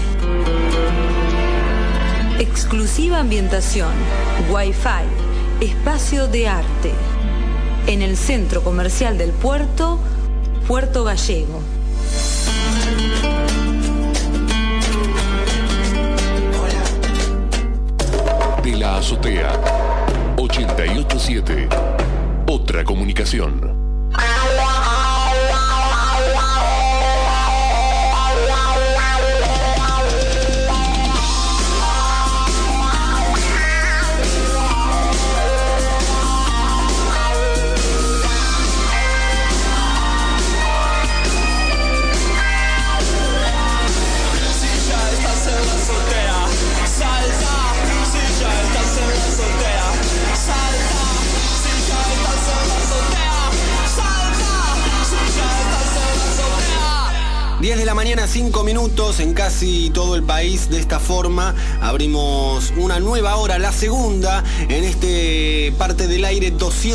Exclusiva ambientación, Wi-Fi, espacio de arte. En el centro comercial del puerto, Puerto Gallego. De la azotea 887. Otra comunicación. De la mañana, 5 minutos en casi todo el país. De esta forma abrimos una nueva hora, la segunda, en este parte del aire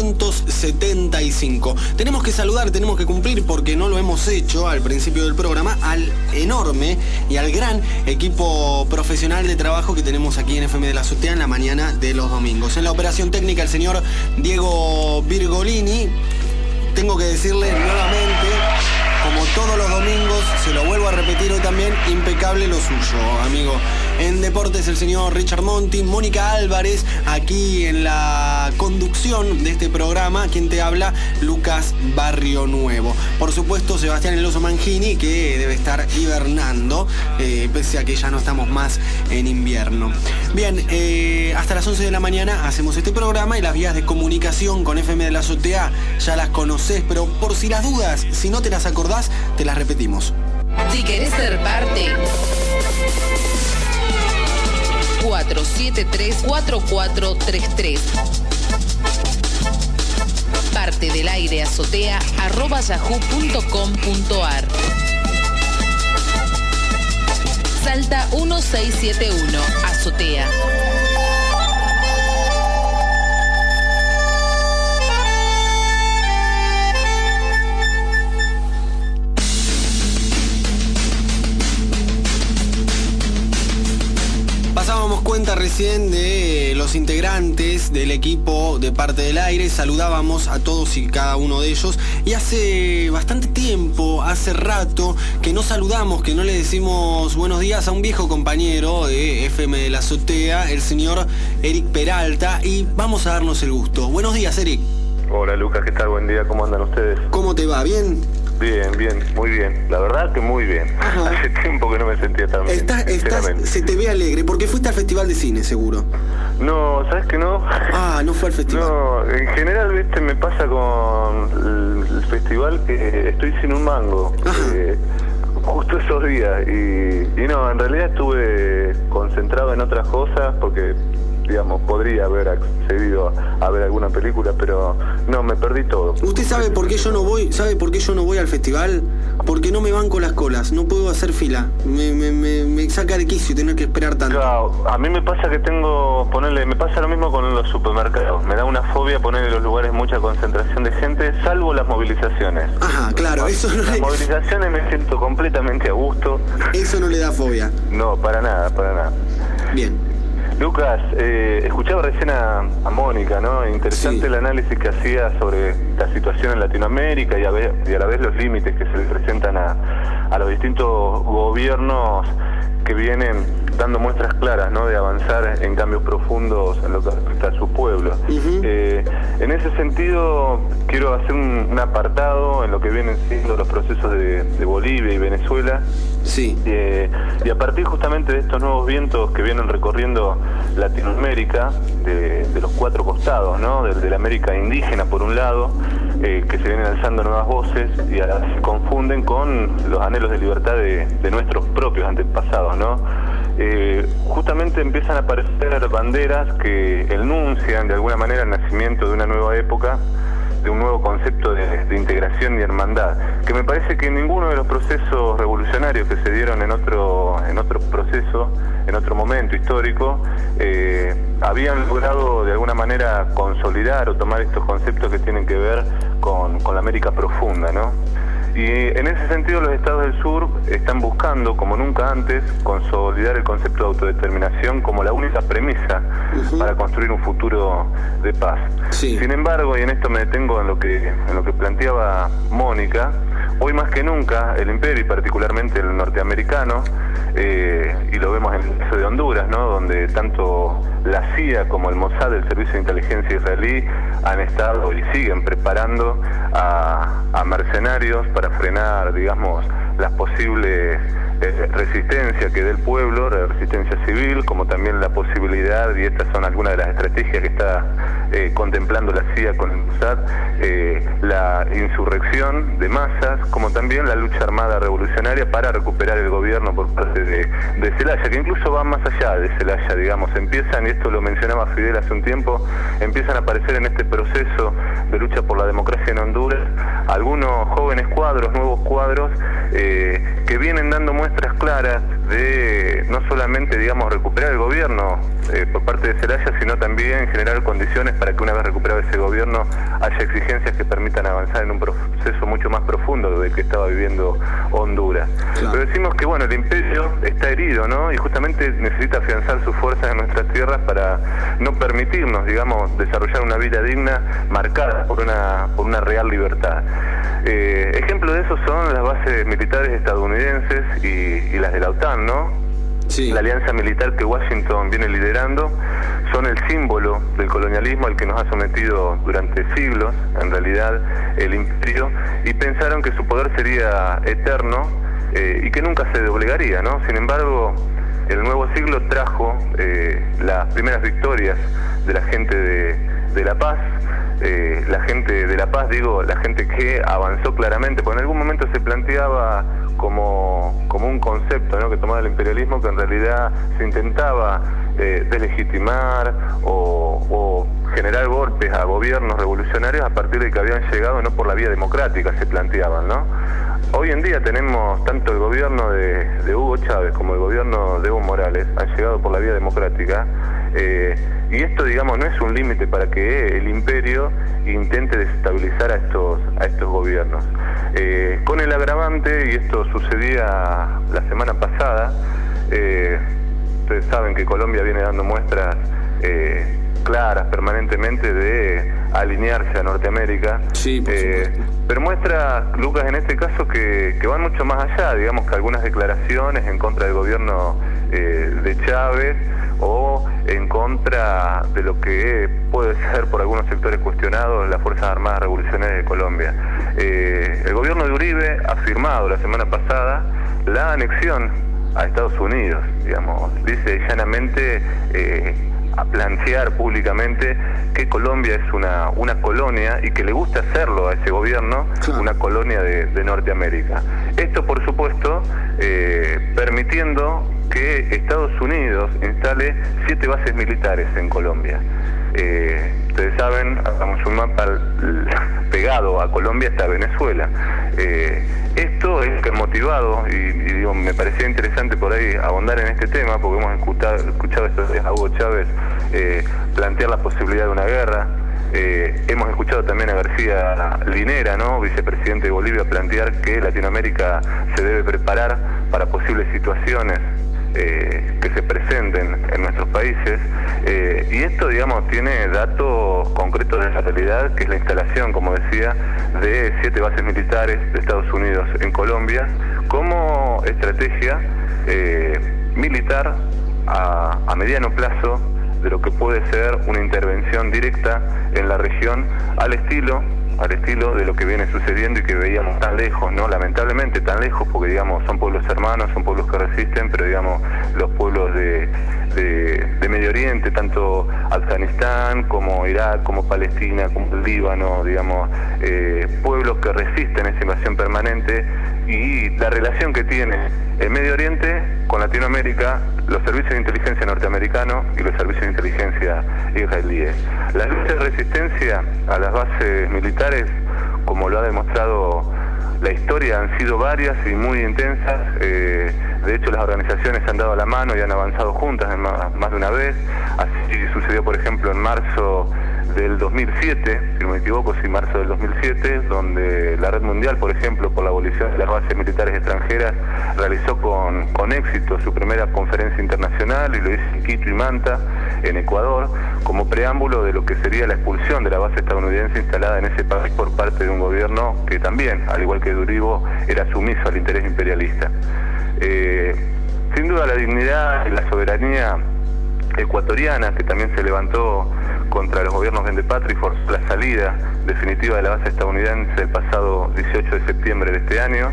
275. Tenemos que saludar, tenemos que cumplir, porque no lo hemos hecho al principio del programa, al enorme y al gran equipo profesional de trabajo que tenemos aquí en FM de la Azotea en la mañana de los domingos. En la operación técnica, el señor Diego Virgolini. Tengo que decirle nuevamente, como todos los domingos, se lo vuelvo a repetir hoy también, impecable lo suyo, amigo. En deportes, el señor Richard Monti, Mónica Álvarez, aquí en la conducción de este programa, quien te habla, Lucas Barrio Nuevo. Por supuesto, Sebastián El Oso Mangini, que debe estar hibernando, pese a que ya no estamos más en invierno. Bien, hasta las 11 de la mañana hacemos este programa y las vías de comunicación con FM de la Azotea ya las conocés, pero por si las dudas, si no te las acordás, te las repetimos. Si querés ser parte, 473-4433. Parte del aire azotea @yahoo.com.ar. Salta 1671, Azotea. integrantes del equipo de Parte del Aire, saludábamos a todos y cada uno de ellos, y hace bastante tiempo, hace rato, que no saludamos, que no le decimos buenos días a un viejo compañero de FM de la Azotea, el señor Eric Peralta, y vamos a darnos el gusto. Buenos días, Eric. Hola, Lucas, ¿qué tal? Buen día, ¿cómo andan ustedes? ¿Cómo te va? ¿Bien? Bien, muy bien. La verdad que muy bien. Ajá. Hace tiempo que no me sentía tan bien, sinceramente. Se te ve alegre, porque fuiste al Festival de Cine, seguro. No, ¿sabes que no? Ah, no fue al festival. No, en general, viste, me pasa con el festival que estoy sin un mango. Justo esos días. Y no, en realidad estuve concentrado en otras cosas, porque digamos, podría haber accedido a ver alguna película, pero no, me perdí todo. ¿Usted sabe por qué yo no voy? ¿Sabe por qué yo no voy al festival? Porque no me banco las colas, no puedo hacer fila. Me saca de quicio tener que esperar tanto. Claro, a mí me pasa que me pasa lo mismo con los supermercados. Me da una fobia poner en los lugares mucha concentración de gente, salvo las movilizaciones. Ajá, claro, eso no. Las movilizaciones me siento completamente a gusto. Eso no le da fobia. No, para nada. Bien. Lucas, escuchaba recién a Mónica, ¿no? Interesante el análisis que hacía sobre la situación en Latinoamérica y a la vez los límites que se le presentan a los distintos gobiernos que vienen dando muestras claras, ¿no?, de avanzar en cambios profundos en lo que respecta a su pueblo. En ese sentido, quiero hacer un apartado en lo que vienen siendo los procesos de Bolivia y Venezuela. Sí. Y a partir justamente de estos nuevos vientos que vienen recorriendo Latinoamérica, de los cuatro costados, ¿no?, de la América indígena por un lado, que se vienen alzando nuevas voces y se confunden con los anhelos de libertad de nuestros propios antepasados, ¿no? Justamente empiezan a aparecer banderas que enuncian de alguna manera el nacimiento de una nueva época, de un nuevo concepto de integración y hermandad, que me parece que ninguno de los procesos revolucionarios que se dieron en otro proceso, en otro momento histórico, habían logrado de alguna manera consolidar o tomar estos conceptos que tienen que ver con la América profunda, ¿no? Y en ese sentido los estados del sur están buscando, como nunca antes, consolidar el concepto de autodeterminación como la única premisa para construir un futuro de paz. Sin embargo, y en esto me detengo en lo que planteaba Mónica, hoy más que nunca el imperio, y particularmente el norteamericano, y lo vemos en el caso de Honduras, ¿no?, donde tanto la CIA como el Mossad, el Servicio de Inteligencia israelí, han estado y siguen preparando a mercenarios para frenar, digamos, las posibles resistencia que dé el pueblo, la resistencia civil, como también la posibilidad, y estas son algunas de las estrategias que está contemplando la CIA con el Mossad, la insurrección de masas, como también la lucha armada revolucionaria para recuperar el gobierno por parte de Zelaya, que incluso va más allá de Zelaya, digamos, empiezan, y esto lo mencionaba Fidel hace un tiempo, empiezan a aparecer en este proceso de lucha por la democracia en Honduras algunos jóvenes cuadros, nuevos cuadros, que vienen dando muestras claras de no solamente, digamos, recuperar el gobierno por parte de Zelaya, sino también generar condiciones para que una vez recuperado ese gobierno haya exigencias que permitan avanzar en un proceso mucho más profundo del que estaba viviendo Honduras. Claro. Pero decimos que, bueno, el imperio está herido, ¿no?, y justamente necesita afianzar sus fuerzas en nuestras tierras para no permitirnos, digamos, desarrollar una vida digna marcada por una real libertad. Ejemplo de eso son las bases militares estadounidenses y las de la OTAN, ¿no? Sí. La alianza militar que Washington viene liderando son el símbolo del colonialismo al que nos ha sometido durante siglos, en realidad, el imperio, y pensaron que su poder sería eterno y que nunca se doblegaría, ¿no? Sin embargo, el nuevo siglo trajo las primeras victorias de la gente de La Paz. La gente de La Paz, digo, la gente que avanzó claramente, porque en algún momento se planteaba como un concepto, ¿no?, que tomaba el imperialismo, que en realidad se intentaba deslegitimar o generar golpes a gobiernos revolucionarios a partir de que habían llegado no por la vía democrática, se planteaban, ¿no? Hoy en día tenemos tanto el gobierno de Hugo Chávez como el gobierno de Evo Morales, han llegado por la vía democrática, y esto, digamos, no es un límite para que el imperio intente desestabilizar a estos gobiernos. Con el agravante, y esto sucedía la semana pasada, ustedes saben que Colombia viene dando muestras claras permanentemente de alinearse a Norteamérica. Sí, pero muestra, Lucas, en este caso que van mucho más allá, digamos que algunas declaraciones en contra del gobierno de Chávez o en contra de lo que puede ser por algunos sectores cuestionados las Fuerzas Armadas Revolucionarias de Colombia. El gobierno de Uribe ha firmado la semana pasada la anexión a Estados Unidos, digamos, dice llanamente a plantear públicamente que Colombia es una colonia y que le gusta hacerlo a ese gobierno, una colonia de Norteamérica. Esto, por supuesto, permitiendo que Estados Unidos instale 7 bases militares en Colombia. Ustedes saben, hagamos un mapa, pegado a Colombia está Venezuela. Esto es que motivado, y digo, me parecía interesante por ahí ahondar en este tema, porque hemos escuchado estos días a Hugo Chávez plantear la posibilidad de una guerra. Hemos escuchado también a García Linera, ¿no?, vicepresidente de Bolivia, plantear que Latinoamérica se debe preparar para posibles situaciones que se presenten en nuestros países, y esto, digamos, tiene datos concretos de la realidad, que es la instalación, como decía, de 7 bases militares de Estados Unidos en Colombia como estrategia militar a mediano plazo de lo que puede ser una intervención directa en la región al estilo de lo que viene sucediendo y que veíamos tan lejos, ¿no? Lamentablemente tan lejos, porque, digamos, son pueblos hermanos, son pueblos que resisten, pero, digamos, los pueblos de Medio Oriente, tanto Afganistán como Irak, como Palestina, como el Líbano, digamos, pueblos que resisten esa invasión permanente, y la relación que tiene el Medio Oriente con Latinoamérica, los servicios de inteligencia norteamericanos y los servicios de inteligencia israelíes. Las luchas de resistencia a las bases militares, como lo ha demostrado la historia, han sido varias y muy intensas. De hecho, las organizaciones han dado la mano y han avanzado juntas más de una vez. Así sucedió, por ejemplo, en marzo del 2007, si no me equivoco, sí, marzo del 2007, donde la Red Mundial, por ejemplo, por la abolición de las bases militares extranjeras, realizó con éxito su primera conferencia internacional, y lo hizo en Quito y Manta, en Ecuador, como preámbulo de lo que sería la expulsión de la base estadounidense instalada en ese país por parte de un gobierno que también, al igual que Uribe, era sumiso al interés imperialista. Sin duda, la dignidad y la soberanía ecuatoriana, que también se levantó contra los gobiernos vendepatria y forzó la salida definitiva de la base estadounidense el pasado 18 de septiembre de este año.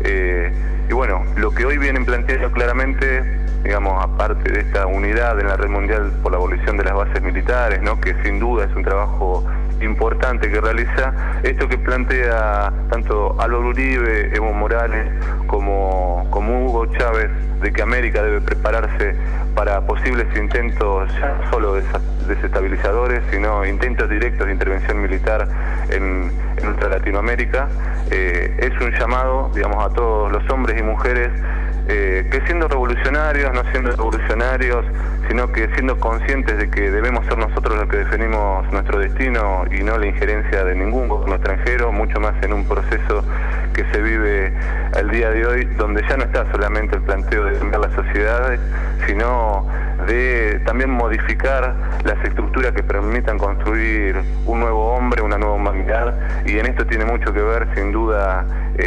Y bueno, lo que hoy vienen planteando claramente, digamos, aparte de esta unidad en la Red Mundial por la abolición de las bases militares, ¿no?, que sin duda es un trabajo importante que realiza, esto que plantea tanto Álvaro Uribe, Evo Morales, como Hugo Chávez, de que América debe prepararse para posibles intentos ya no solo desestabilizadores, sino intentos directos de intervención militar en nuestra Latinoamérica. Es un llamado, digamos, a todos los hombres y mujeres que, siendo revolucionarios, no siendo revolucionarios, sino que siendo conscientes de que debemos ser nosotros los que definimos nuestro destino y no la injerencia de ningún gobierno extranjero, mucho más en un proceso que se vive al día de hoy, donde ya no está solamente el planteo de cambiar las sociedades, sino de también modificar las estructuras que permitan construir un nuevo hombre, una nueva humanidad, y en esto tiene mucho que ver, sin duda,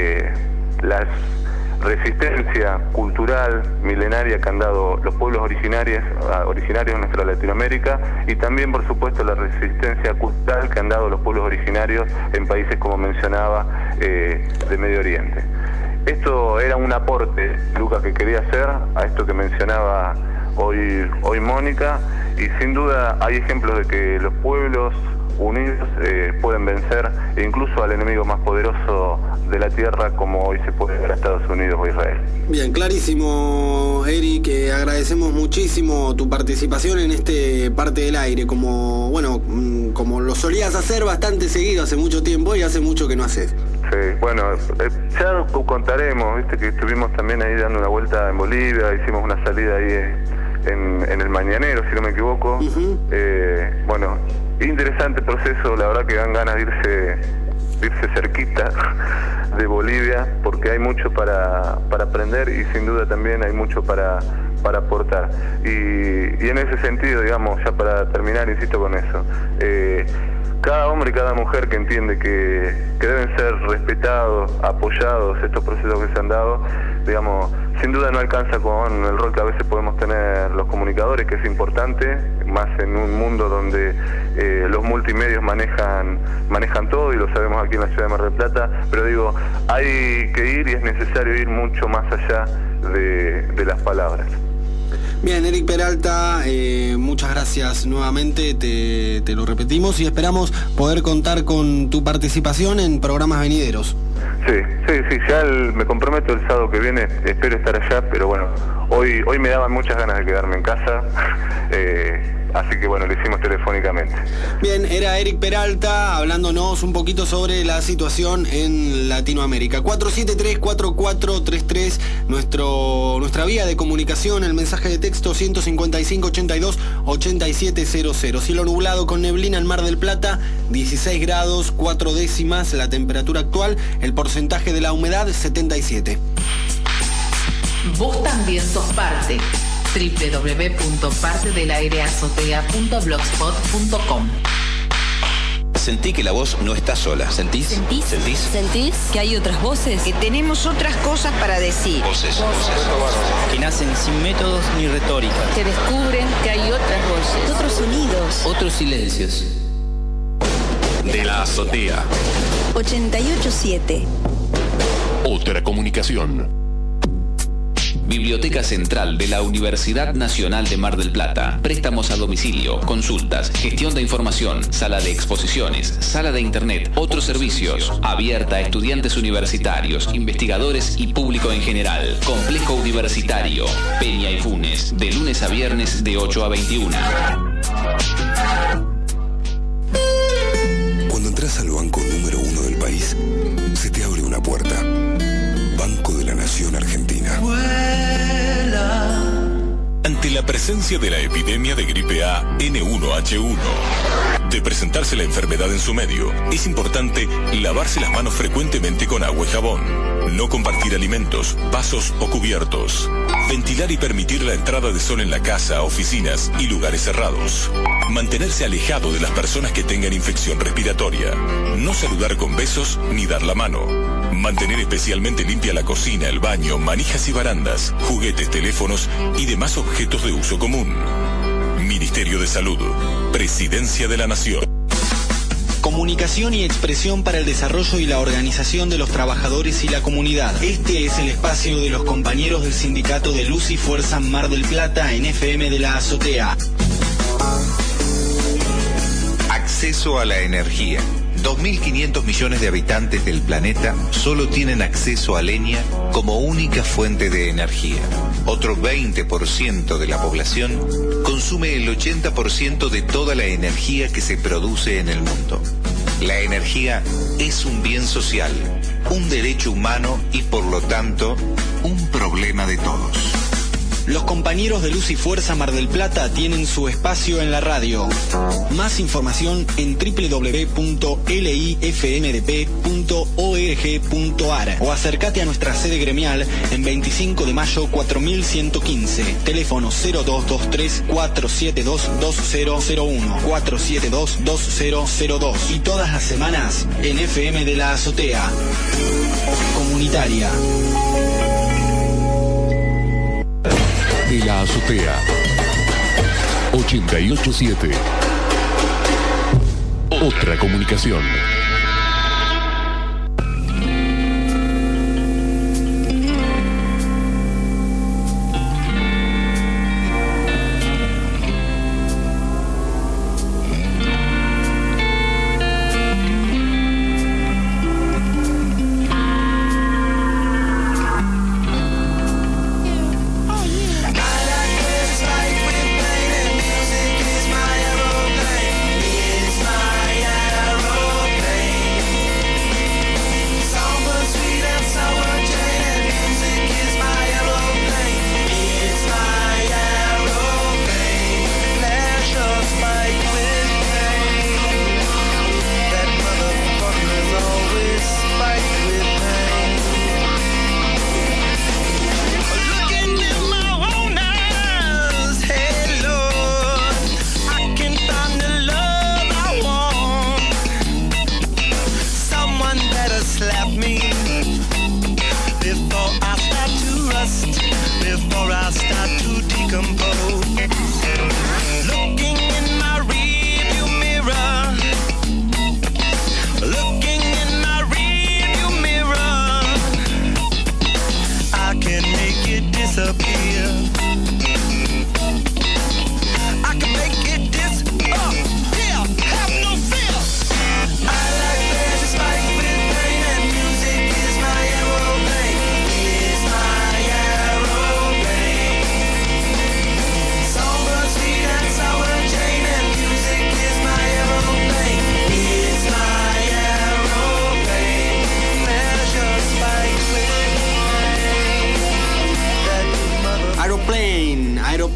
las resistencia cultural milenaria que han dado los pueblos originarios de nuestra Latinoamérica, y también, por supuesto, la resistencia cultural que han dado los pueblos originarios en países, como mencionaba, de Medio Oriente. Esto era un aporte, Lucas, que quería hacer a esto que mencionaba hoy Mónica, y sin duda hay ejemplos de que los pueblos unidos pueden vencer incluso al enemigo más poderoso de la tierra, como hoy se puede ver a Estados Unidos o Israel. Bien, clarísimo, Eric, agradecemos muchísimo tu participación en este Parte del Aire, como lo solías hacer bastante seguido hace mucho tiempo, y hace mucho que no haces. Sí, bueno, ya contaremos, viste que estuvimos también ahí dando una vuelta en Bolivia, hicimos una salida ahí en el Mañanero, si no me equivoco. Uh-huh. Bueno, interesante proceso, la verdad que dan ganas de irse cerquita de Bolivia, porque hay mucho para aprender, y sin duda también hay mucho para aportar. Y en ese sentido, digamos, ya para terminar, insisto con eso, cada hombre y cada mujer que entiende que deben ser respetados, apoyados estos procesos que se han dado, digamos, sin duda no alcanza con el rol que a veces podemos tener los comunicadores, que es importante, más en un mundo donde los multimedios manejan todo, y lo sabemos aquí en la ciudad de Mar del Plata, pero digo, hay que ir y es necesario ir mucho más allá de las palabras. Bien, Eric Peralta, muchas gracias nuevamente, te lo repetimos y esperamos poder contar con tu participación en programas venideros. Sí, ya me comprometo el sábado que viene, espero estar allá, pero bueno, hoy me daban muchas ganas de quedarme en casa, así que bueno, lo hicimos telefónicamente. Bien, era Eric Peralta hablándonos un poquito sobre la situación en Latinoamérica. 473-4433, nuestra vía de comunicación, el mensaje de texto 155-82-8700. Cielo nublado con neblina en Mar del Plata, 16 grados 4 décimas la temperatura actual, el porcentaje de la humedad 77. Vos también sos parte. www.partedelaireazotea.blogspot.com. Sentí que la voz no está sola. ¿Sentís? ¿Sentís que hay otras voces? Que tenemos otras cosas para decir. Voces. Que nacen sin métodos ni retórica. Que descubren que hay otras voces, Otros sonidos. Otros silencios. De la azotea. 88.7. Otra comunicación. Biblioteca Central de la Universidad Nacional de Mar del Plata. Préstamos a domicilio, consultas, gestión de información, sala de exposiciones, sala de internet, otros servicios. Abierta a estudiantes universitarios, investigadores y público en general. Complejo Universitario, Peña y Funes, de lunes a viernes de 8 a 21. Cuando entras al banco número 1 del país, se te abre una puerta. Banco de la Nación Argentina. Ante la presencia de la epidemia de gripe A N1H1, de presentarse la enfermedad en su medio, es importante lavarse las manos frecuentemente con agua y jabón, no compartir alimentos, vasos o cubiertos, ventilar y permitir la entrada de sol en la casa, oficinas y lugares cerrados, mantenerse alejado de las personas que tengan infección respiratoria, no saludar con besos ni dar la mano, mantener especialmente limpia la cocina, el baño, manijas y barandas, juguetes, teléfonos y demás objetos de uso común. Ministerio de Salud, Presidencia de la Nación. Comunicación y expresión para el desarrollo y la organización de los trabajadores y la comunidad. Este es el espacio de los compañeros del Sindicato de Luz y Fuerza Mar del Plata en FM de la Azotea. Acceso a la energía. 2.500 millones de habitantes del planeta solo tienen acceso a leña como única fuente de energía. Otro 20% de la población consume el 80% de toda la energía que se produce en el mundo. La energía es un bien social, un derecho humano y por lo tanto, un problema de todos. Los compañeros de Luz y Fuerza Mar del Plata tienen su espacio en la radio. Más información en www.lifmdp.org.ar o acércate a nuestra sede gremial en 25 de mayo 4115. Teléfono 0223 472 2001 472 2002 y todas las semanas en FM de la Azotea. Comunitaria. De la Azotea. 88.7. Otra comunicación. It's my aeroplane.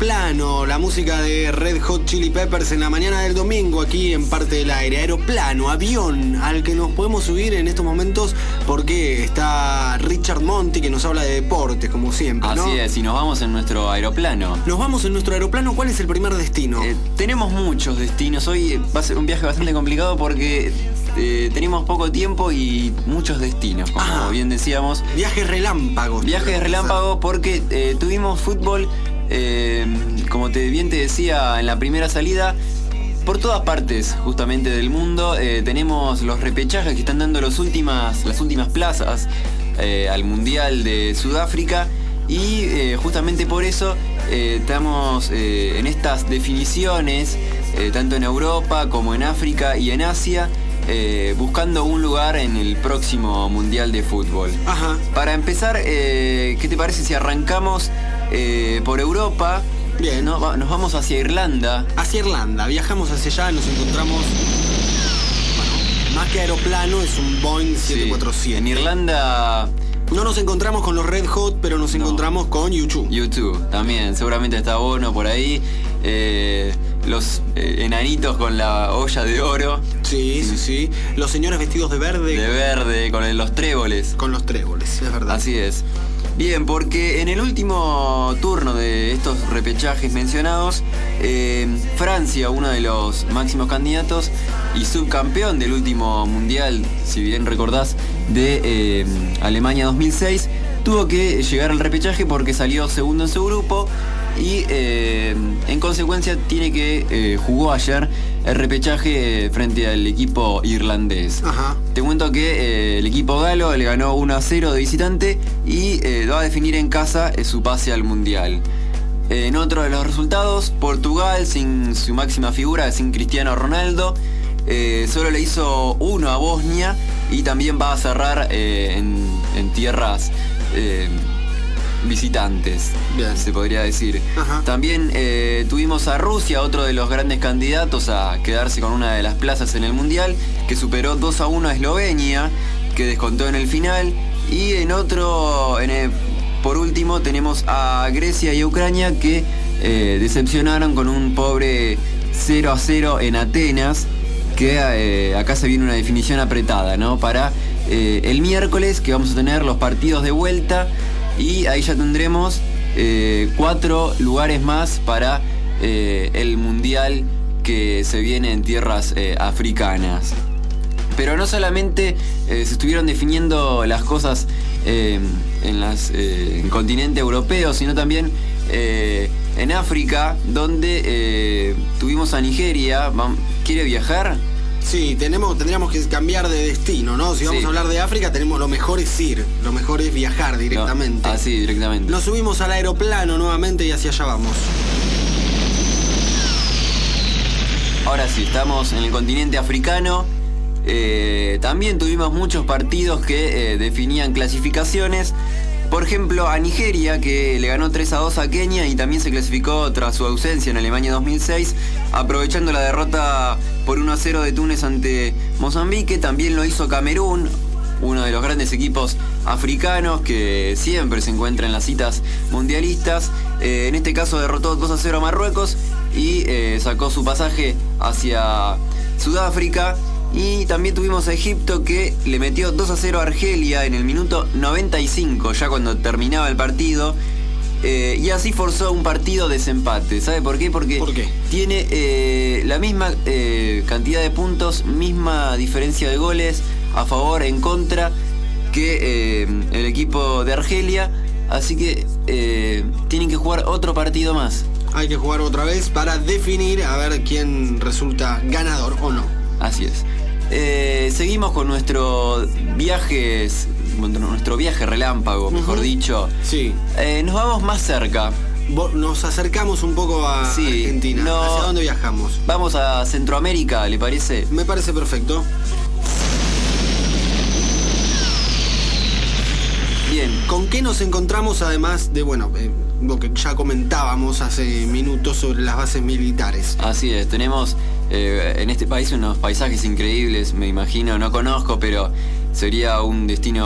Aeroplano, la música de Red Hot Chili Peppers en la mañana del domingo aquí en Parte del Aire. Aeroplano, avión al que nos podemos subir en estos momentos porque está Richard Monti que nos habla de deportes, como siempre, ¿no? Así es, y nos vamos en nuestro aeroplano. Nos vamos en nuestro aeroplano. ¿Cuál es el primer destino? Tenemos muchos destinos. Hoy va a ser un viaje bastante complicado porque tenemos poco tiempo y muchos destinos, como bien decíamos. Viajes relámpagos. Viajes relámpagos porque tuvimos fútbol, como bien te decía en la primera salida, por todas partes justamente del mundo. Tenemos los repechajes que están dando las últimas plazas al Mundial de Sudáfrica y justamente por eso estamos en estas definiciones, tanto en Europa como en África y en Asia, buscando un lugar en el próximo Mundial de Fútbol. Ajá. Para empezar, ¿qué te parece si arrancamos por Europa? Bien. Nos vamos hacia Irlanda. Hacia Irlanda, viajamos hacia allá, nos encontramos... Bueno, más que aeroplano, es un Boeing 747. En Irlanda... No nos encontramos con los Red Hot, pero nos encontramos con U2. U2, también, seguramente está Bono por ahí. Los enanitos con la olla de oro. Sí. Los señores vestidos de verde. De verde, con los tréboles. Con los tréboles, es verdad. Así es. Bien, porque en el último turno de estos repechajes mencionados, Francia, uno de los máximos candidatos y subcampeón del último mundial, si bien recordás, de Alemania 2006, tuvo que llegar al repechaje porque salió segundo en su grupo y en consecuencia jugó ayer el repechaje frente al equipo irlandés. Ajá. Te cuento que el equipo galo le ganó 1-0 de visitante y va a definir en casa su pase al Mundial. En otro de los resultados, Portugal, sin su máxima figura, sin Cristiano Ronaldo, solo le hizo 1 a Bosnia y también va a cerrar en tierras visitantes, bien, se podría decir. Ajá. También tuvimos a Rusia, otro de los grandes candidatos a quedarse con una de las plazas en el Mundial, que superó 2-1 a Eslovenia, que descontó en el final. Y por último tenemos a Grecia y a Ucrania, que decepcionaron con un pobre 0-0 en Atenas, que acá se viene una definición apretada, ¿no? Para el miércoles, que vamos a tener los partidos de vuelta. Y ahí ya tendremos 4 lugares más para el Mundial que se viene en tierras africanas. Pero no solamente se estuvieron definiendo las cosas en el continente europeo, sino también en África, donde tuvimos a Nigeria. ¿Quiere viajar? Sí, tendríamos que cambiar de destino, ¿no? Si vamos a hablar de África, lo mejor es ir, lo mejor es viajar directamente. Sí, directamente. Nos subimos al aeroplano nuevamente y hacia allá vamos. Ahora sí, estamos en el continente africano. También tuvimos muchos partidos que definían clasificaciones. Por ejemplo, a Nigeria, que le ganó 3-2 a Kenia y también se clasificó tras su ausencia en Alemania 2006, aprovechando la derrota por 1-0 de Túnez ante Mozambique. También lo hizo Camerún, uno de los grandes equipos africanos que siempre se encuentra en las citas mundialistas. En este caso derrotó 2-0 a Marruecos y sacó su pasaje hacia Sudáfrica. Y también tuvimos a Egipto, que le metió 2-0 a Argelia en el minuto 95, ya cuando terminaba el partido. Y así forzó un partido de desempate. ¿Sabe por qué? Porque tiene la misma cantidad de puntos, misma diferencia de goles a favor, en contra, que el equipo de Argelia. Así que tienen que jugar otro partido más. Hay que jugar otra vez para definir a ver quién resulta ganador o no. Así es. Seguimos con nuestro viaje relámpago, mejor dicho. Sí. Nos vamos más cerca. Nos acercamos un poco a Argentina. ¿Hacia dónde viajamos? Vamos a Centroamérica, ¿le parece? Me parece perfecto. Bien. ¿Con qué nos encontramos además de, lo que ya comentábamos hace minutos sobre las bases militares? Así es, tenemos en este país unos paisajes increíbles, me imagino, no conozco, pero sería un destino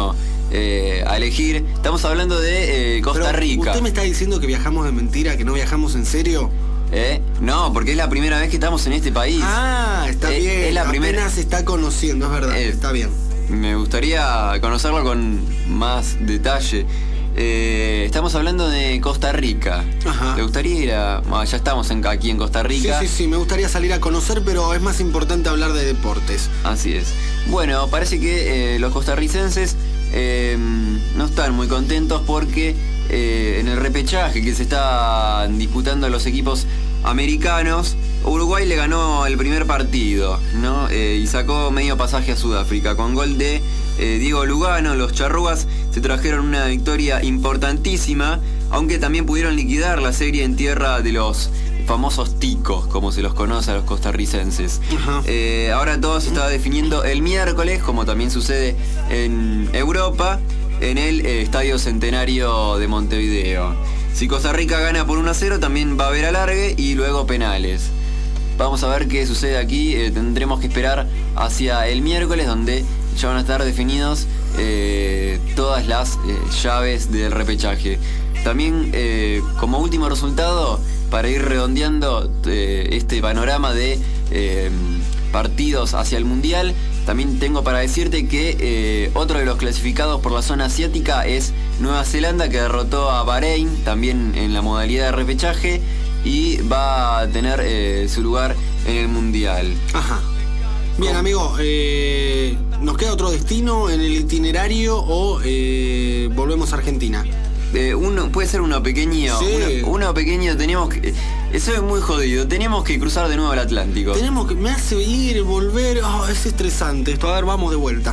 a elegir. Estamos hablando de Costa Rica. ¿Usted me está diciendo que viajamos de mentira, que no viajamos en serio? No, porque es la primera vez que estamos en este país. Ah, está bien. Es la primera. Apenas se está conociendo, es verdad. Está bien. Me gustaría conocerlo con más detalle. Estamos hablando de Costa Rica. Ajá. ¿Te gustaría ir a...? Ya estamos aquí en Costa Rica. Sí, me gustaría salir a conocer, pero es más importante hablar de deportes. Así es. Bueno, parece que los costarricenses no están muy contentos porque en el repechaje que se están disputando los equipos americanos, Uruguay le ganó el primer partido, ¿no? Y sacó medio pasaje a Sudáfrica con gol de Diego Lugano. Los charrúas se trajeron una victoria importantísima, aunque también pudieron liquidar la serie en tierra de los famosos ticos, como se los conoce a los costarricenses. Ahora todo se está definiendo el miércoles, como también sucede en Europa, en el Estadio Centenario de Montevideo. Si Costa Rica gana por 1-0, también va a haber alargue y luego penales. Vamos a ver qué sucede aquí. Tendremos que esperar hacia el miércoles, donde ya van a estar definidos todas las llaves del repechaje. También, como último resultado, para ir redondeando este panorama de partidos hacia el Mundial, también tengo para decirte que otro de los clasificados por la zona asiática es Nueva Zelanda, que derrotó a Bahrein, también en la modalidad de repechaje, y va a tener su lugar en el Mundial. Ajá. Bien, amigo, ¿nos queda otro destino en el itinerario o volvemos a Argentina? Puede ser una pequeña. Sí. Una pequeña, teníamos que. Eso es muy jodido. Teníamos que cruzar de nuevo el Atlántico. Me hace ir, volver. Es estresante esto. A ver, vamos de vuelta.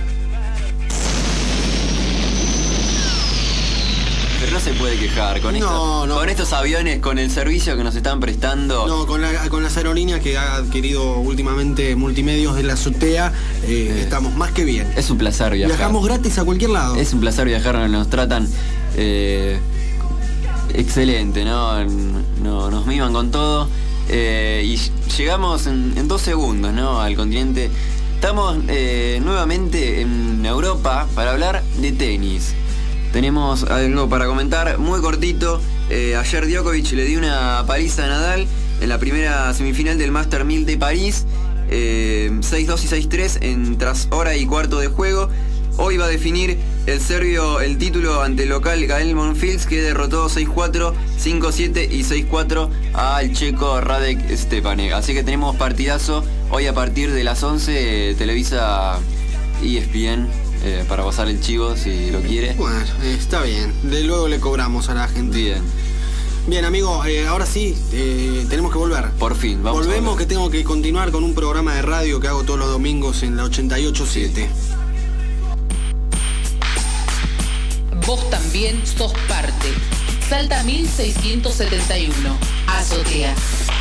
Pero no se puede quejar con con estos aviones, con el servicio que nos están prestando. No, con las aerolíneas que ha adquirido últimamente Multimedios de la Azotea, estamos más que bien. Es un placer viajar. Viajamos gratis a cualquier lado. Es un placer viajar, nos tratan excelente, ¿no? Nos miman con todo. Y llegamos en 2 segundos, ¿no? Al continente. Estamos nuevamente en Europa para hablar de tenis. Tenemos algo para comentar muy cortito. Ayer Djokovic le dio una paliza a Nadal en la primera semifinal del Master 1000 de París. 6-2 y 6-3 tras hora y cuarto de juego. Hoy va a definir el serbio el título ante el local Gael Monfils, que derrotó 6-4, 5-7 y 6-4 al checo Radek Stepanek. Así que tenemos partidazo hoy a partir de las 11, Televisa ESPN, para pasar el chivo si lo quiere. Bueno, está bien. De luego le cobramos a la gente. Bien, amigo, ahora sí, tenemos que volver. Por fin, volvemos, que tengo que continuar con un programa de radio que hago todos los domingos en la 88.7. Vos también sos parte. Salta 1671. Azotea.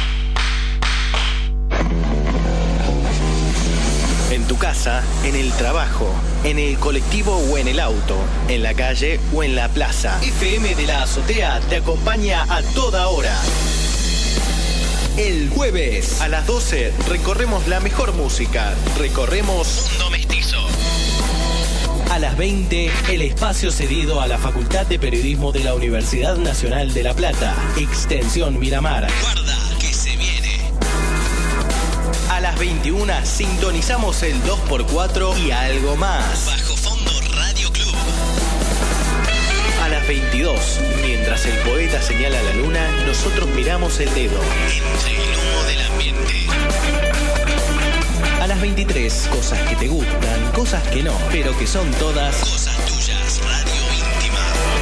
En tu casa, en el trabajo, en el colectivo o en el auto, en la calle o en la plaza. FM de la Azotea te acompaña a toda hora. El jueves a las 12 recorremos la mejor música. Recorremos Mundo Mestizo. A las 20, el espacio cedido a la Facultad de Periodismo de la Universidad Nacional de La Plata. Extensión Miramar. Guarda que se viene. A las 21 sintonizamos el 2x4 y algo más. Bajo Fondo Radio Club. A las 22, mientras el poeta señala la luna, nosotros miramos el dedo. Entre el humo del ambiente. A las 23, cosas que te gustan, cosas que no, pero que son todas cosas tuyas. Radio íntima.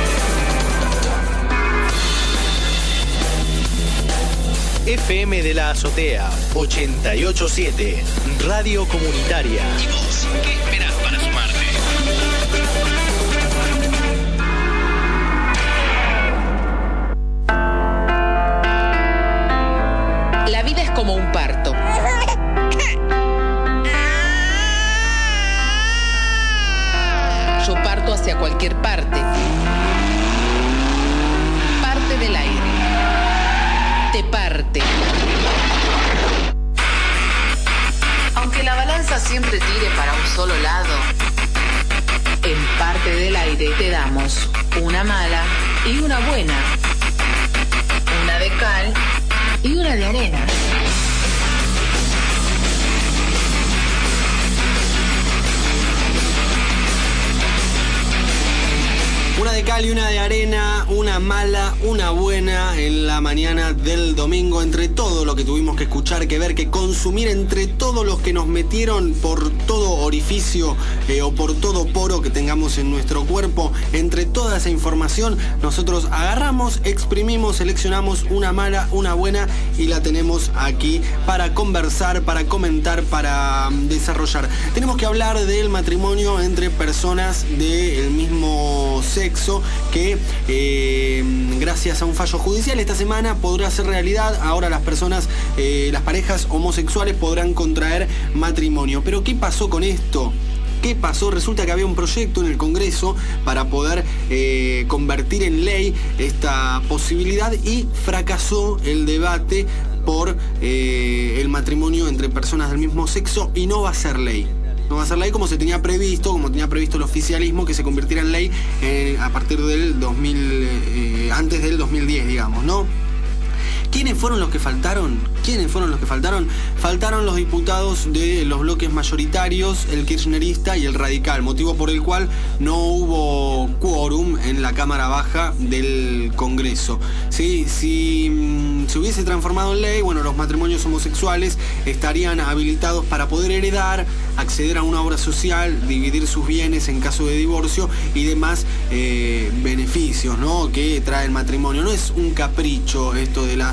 FM de la Azotea 88.7, Radio Comunitaria. ¿Y vos qué esperás para sumarte? La vida es como un parto. Yo parto hacia cualquier parte. Parte del aire. Te parte. Aunque la balanza siempre tire para un solo lado, En Parte del Aire te damos una mala y una buena, una de cal y una de arena. Una de cal y una de arena, una mala, una buena en la mañana del domingo, entre todo lo que tuvimos que escuchar, que ver, que consumir, entre todos los que nos metieron por todo orificio o por todo poro que tengamos en nuestro cuerpo, entre toda esa información, nosotros agarramos, exprimimos, seleccionamos una mala, una buena y la tenemos aquí para conversar, para comentar, para desarrollar. Tenemos que hablar del matrimonio entre personas del mismo sexo, que gracias a un fallo judicial esta semana podrá ser realidad. Ahora las personas, las parejas homosexuales podrán contraer matrimonio. Pero ¿qué pasó con esto? ¿Qué pasó? Resulta que había un proyecto en el Congreso para poder convertir en ley esta posibilidad y fracasó el debate por el matrimonio entre personas del mismo sexo y no va a ser ley. No va a ser ley como se tenía previsto, como tenía previsto el oficialismo, que se convirtiera en ley a partir del antes del 2010, digamos, ¿no? ¿Quiénes fueron los que faltaron? Faltaron los diputados de los bloques mayoritarios, el kirchnerista y el radical, motivo por el cual no hubo quórum en la Cámara Baja del Congreso. ¿Sí? Si se hubiese transformado en ley, bueno, los matrimonios homosexuales estarían habilitados para poder heredar, acceder a una obra social, dividir sus bienes en caso de divorcio y demás beneficios, ¿no?, que trae el matrimonio. No es un capricho esto de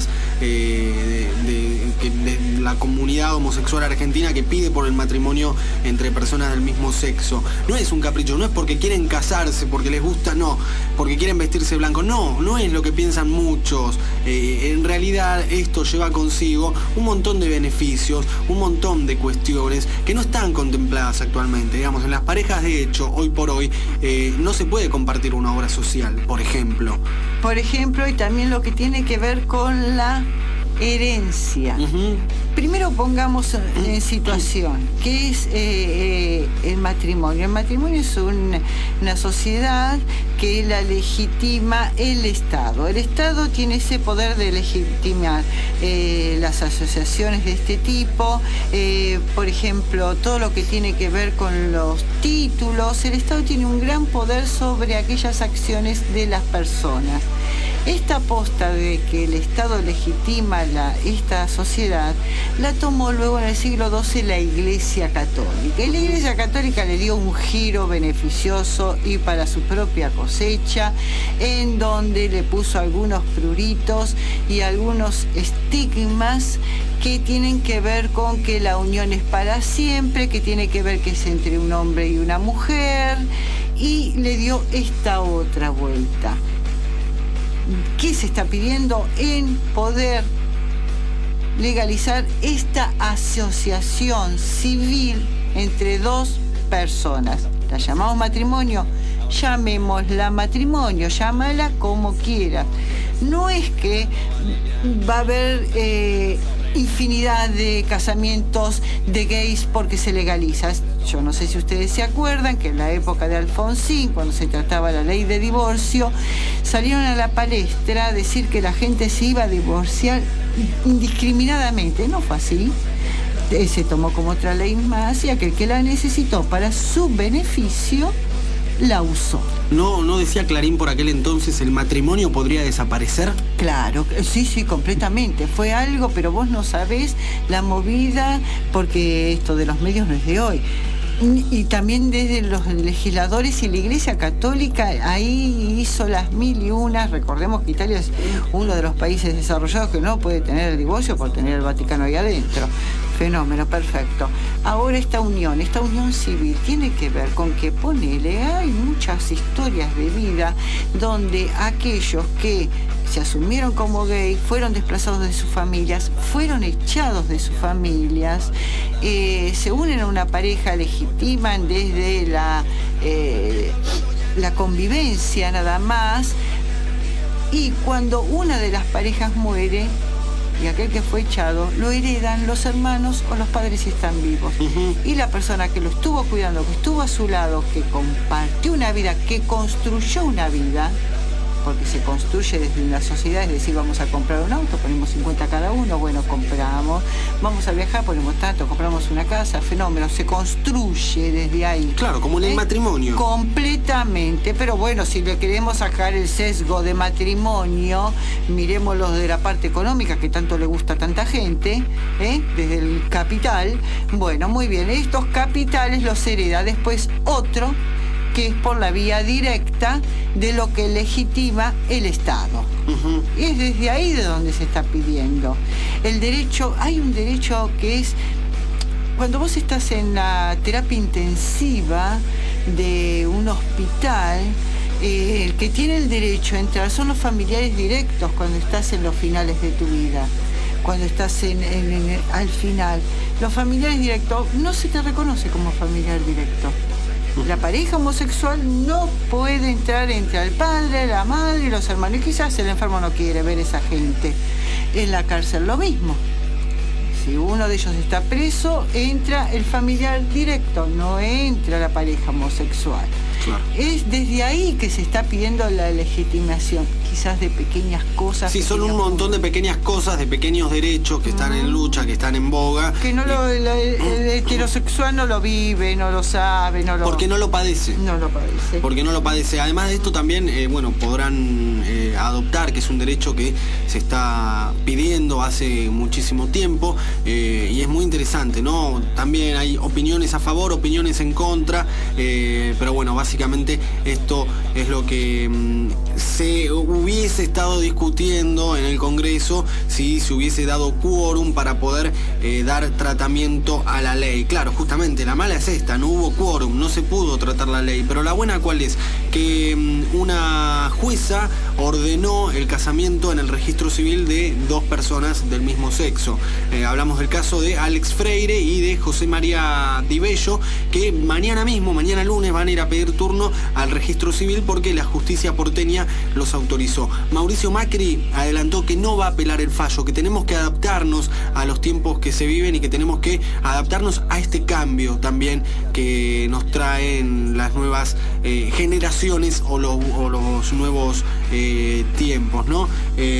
la comunidad homosexual argentina que pide por el matrimonio entre personas del mismo sexo. No es un capricho, no es porque quieren casarse, porque les gusta, no, porque quieren vestirse blanco, no es lo que piensan muchos. En realidad esto lleva consigo un montón de beneficios, un montón de cuestiones que no están contempladas actualmente. Digamos, en las parejas, de hecho, hoy por hoy no se puede compartir una obra social, por ejemplo. Y también lo que tiene que ver con la herencia. Primero pongamos en situación qué es el matrimonio. El matrimonio es una sociedad que la legitima el Estado. El Estado tiene ese poder de legitimar las asociaciones de este tipo, por ejemplo, todo lo que tiene que ver con los títulos. El Estado tiene un gran poder sobre aquellas acciones de las personas. Esta aposta de que el Estado legitima esta sociedad la tomó luego en el siglo XII la Iglesia Católica. Y la Iglesia Católica le dio un giro beneficioso y para su propia cosecha, en donde le puso algunos pruritos y algunos estigmas que tienen que ver con que la unión es para siempre, que tiene que ver que es entre un hombre y una mujer, y le dio esta otra vuelta. ¿Qué se está pidiendo? En poder legalizar esta asociación civil entre dos personas. La llamamos matrimonio, llamémosla matrimonio, llámala como quieras. No es que va a haber infinidad de casamientos de gays porque se legaliza. Yo no sé si ustedes se acuerdan que en la época de Alfonsín, cuando se trataba la ley de divorcio, salieron a la palestra a decir que la gente se iba a divorciar indiscriminadamente. No fue así. Se tomó como otra ley más y aquel que la necesitó para su beneficio la usó. ¿No decía Clarín por aquel entonces el matrimonio podría desaparecer? Claro, sí, completamente. Fue algo, pero vos no sabés la movida, porque esto de los medios no es de hoy. Y también desde los legisladores y la Iglesia Católica ahí hizo las mil y unas. Recordemos que Italia es uno de los países desarrollados que no puede tener el divorcio por tener el Vaticano ahí adentro. Fenómeno, perfecto. Ahora esta unión civil tiene que ver con que, ponele, hay muchas historias de vida donde aquellos que se asumieron como gay fueron desplazados de sus familias, fueron echados de sus familias, se unen a una pareja, legitiman desde la convivencia nada más, y cuando una de las parejas muere, y aquel que fue echado lo heredan los hermanos o los padres si están vivos. Y la persona que lo estuvo cuidando, que estuvo a su lado, que compartió una vida, que construyó una vida, porque se construye desde una sociedad, es decir, vamos a comprar un auto, ponemos 50 cada uno, bueno, compramos, vamos a viajar, ponemos tanto, compramos una casa, fenómeno, se construye desde ahí. Claro, como en el matrimonio. Completamente, pero bueno, si le queremos sacar el sesgo de matrimonio, miremoslo de la parte económica que tanto le gusta a tanta gente, desde el capital. Bueno, muy bien, estos capitales los hereda después otro, que es por la vía directa de lo que legitima el Estado. Y es desde ahí de donde se está pidiendo. El derecho, hay un derecho que es, cuando vos estás en la terapia intensiva de un hospital, el que tiene el derecho a entrar son los familiares directos cuando estás en los finales de tu vida. Cuando estás al final. Los familiares directos no se te reconoce como familiar directo. La pareja homosexual no puede entrar entre el padre, la madre y los hermanos. Y quizás el enfermo no quiere ver esa gente. En la cárcel lo mismo. Si uno de ellos está preso, entra el familiar directo, no entra la pareja homosexual. Claro. Es desde ahí que se está pidiendo la legitimación, quizás de pequeñas cosas. Sí, son un montón de pequeñas cosas, de pequeños derechos que están en lucha, que están en boga. Que no el heterosexual no lo vive, no lo sabe, no lo... Porque no lo padece. No lo padece. Porque no lo padece. Además de esto también, podrán adoptar, que es un derecho que se está pidiendo hace muchísimo tiempo, y es muy interesante, ¿no? También hay opiniones a favor, opiniones en contra, pero bueno, básicamente esto es lo que se hubiese estado discutiendo en el Congreso si se hubiese dado quórum para poder dar tratamiento a la ley. Claro, justamente la mala es esta, no hubo quórum, no se pudo tratar la ley, pero la buena ¿cuál es? Que una jueza ordenó el casamiento en el registro civil de dos personas del mismo sexo. Hablamos del caso de Alex Freire y de José María Di Bello, que mañana mismo, mañana lunes, van a ir a pedir turno al registro civil porque la justicia porteña los autorizó. Mauricio Macri adelantó que no va a apelar el fallo, que tenemos que adaptarnos a los tiempos que se viven y que tenemos que adaptarnos a este cambio también que nos traen las nuevas generaciones o los nuevos tiempos, ¿no?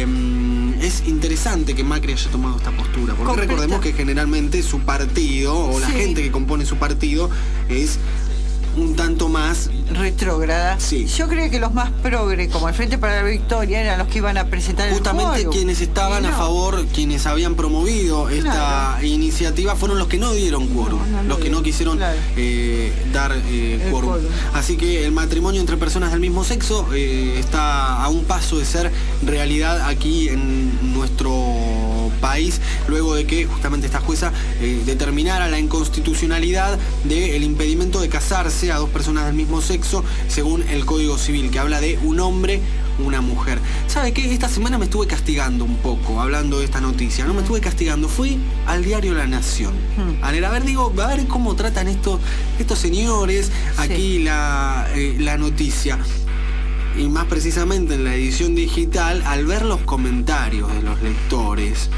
Es interesante que Macri haya tomado esta postura, porque recordemos que generalmente su partido o la gente que compone su partido es un tanto más retrógrada. Sí. Yo creo que los más progres, como el Frente para la Victoria, eran los que iban a presentar justamente el quienes estaban a favor, quienes habían promovido esta iniciativa, fueron los que no dieron quórum, los que no quisieron dar quórum. Así que el matrimonio entre personas del mismo sexo está a un paso de ser realidad aquí en nuestro país, luego de que justamente esta jueza determinara la inconstitucionalidad del impedimento de casarse a dos personas del mismo sexo, según el Código Civil, que habla de un hombre, una mujer. ¿Sabe qué? Esta semana me estuve castigando un poco, hablando de esta noticia. No me estuve castigando, fui al diario La Nación. A ver cómo tratan estos señores aquí la noticia. Y más precisamente en la edición digital, al ver los comentarios de los lectores,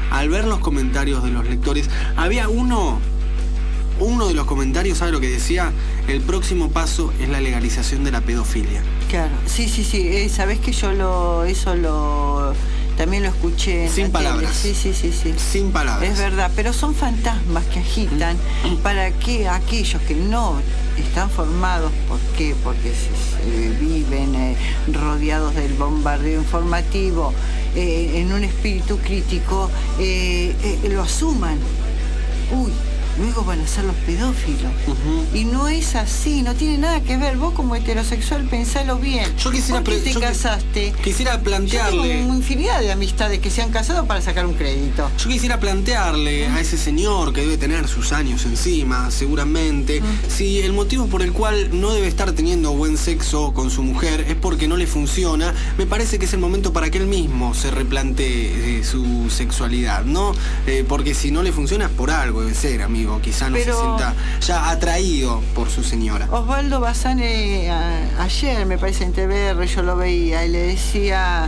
había uno de los comentarios, ¿sabe lo que decía? El próximo paso es la legalización de la pedofilia. Claro, sí. Sabés que yo también lo escuché. Sin palabras. Sí. Sin palabras. Es verdad, pero son fantasmas que agitan para que aquellos que no están formados, ¿por qué? Porque viven rodeados del bombardeo informativo, en un espíritu crítico, lo asuman. Luego van a ser los pedófilos. Y no es así, no tiene nada que ver. Vos como heterosexual pensalo bien. Yo quisiera ¿Por qué te casaste? Quisiera plantearle. Yo tengo infinidad de amistades que se han casado para sacar un crédito. Yo quisiera plantearle a ese señor que debe tener sus años encima, seguramente, si el motivo por el cual no debe estar teniendo buen sexo con su mujer es porque no le funciona, me parece que es el momento para que él mismo se replantee su sexualidad, ¿no? Porque si no le funciona es por algo, debe ser, amigo. Quizá no se sienta ya atraído por su señora. Osvaldo Bazán ayer, me parece en TVR, yo lo veía y le decía,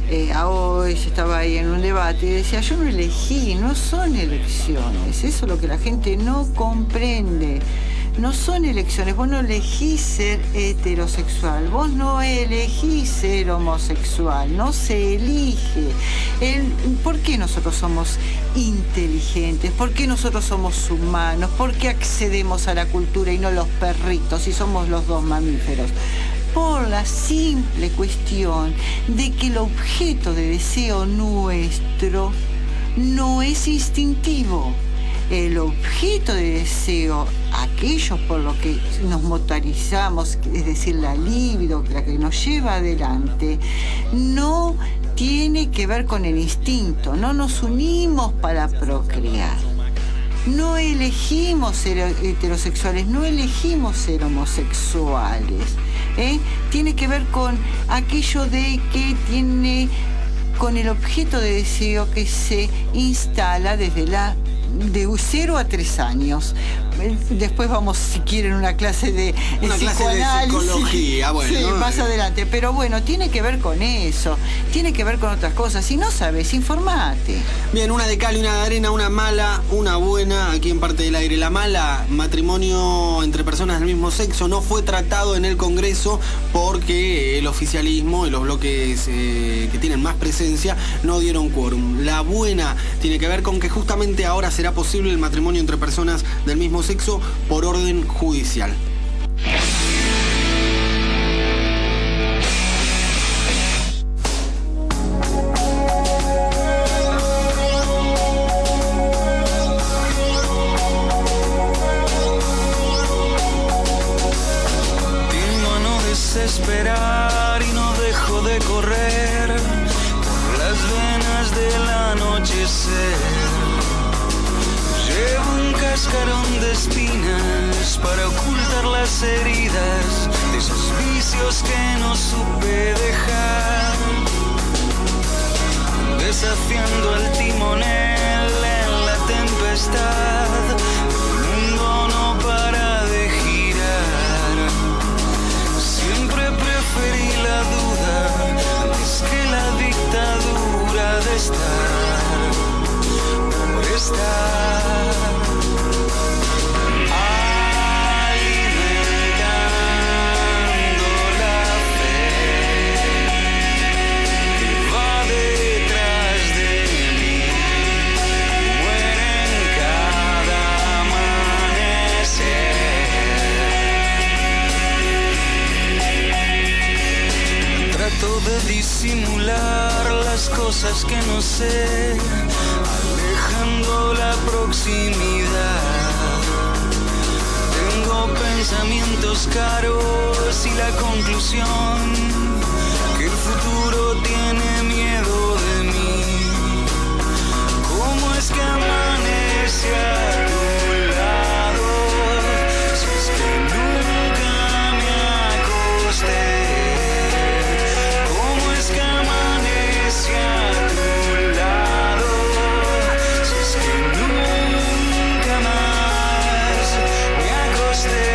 hoy estaba ahí en un debate y decía, yo no elegí, no son elecciones, eso es lo que la gente no comprende. No son elecciones, vos no elegís ser heterosexual, vos no elegís ser homosexual, no se elige. ¿Por qué nosotros somos inteligentes? ¿Por qué nosotros somos humanos? ¿Por qué accedemos a la cultura y no los perritos y somos los dos mamíferos? Por la simple cuestión de que el objeto de deseo nuestro no es instintivo. El objeto de deseo, aquello por lo que nos motorizamos, es decir, la libido, la que nos lleva adelante, no tiene que ver con el instinto, no nos unimos para procrear. No elegimos ser heterosexuales, no elegimos ser homosexuales. Tiene que ver con aquello de que tiene, con el objeto de deseo que se instala desde de 0 a 3 años. Después vamos, si quieren, una clase de psicoanálisis. De psicología, bueno. Sí, más adelante. Pero bueno, tiene que ver con eso. Tiene que ver con otras cosas. Si no sabes, informate. Bien, una de cal y una de arena, una mala, una buena, aquí en Parte del Aire. La mala, matrimonio entre personas del mismo sexo, no fue tratado en el Congreso porque el oficialismo y los bloques que tienen más presencia no dieron quórum. La buena tiene que ver con que justamente ahora será posible el matrimonio entre personas del mismo sexo por orden judicial. Tiendo a no desesperar y no dejo de correr por las venas del anochecer. Llevo un cascarón de espinas para ocultar las heridas de esos vicios que no supe dejar. Desafiando el timonel en la tempestad, el mundo no para de girar. Siempre preferí la duda antes que la dictadura de estar. Alimentando la fe que va detrás de mí, muere en cada amanecer. Trato de disimular las cosas que no sé, alejando la proximidad. Tengo pensamientos caros y la conclusión que el futuro tiene miedo de mí. ¿Cómo es que amanece a tu lado? Si es que nunca me acosté. ¿Cómo es que amanece a tu lado? Nunca más me acosté.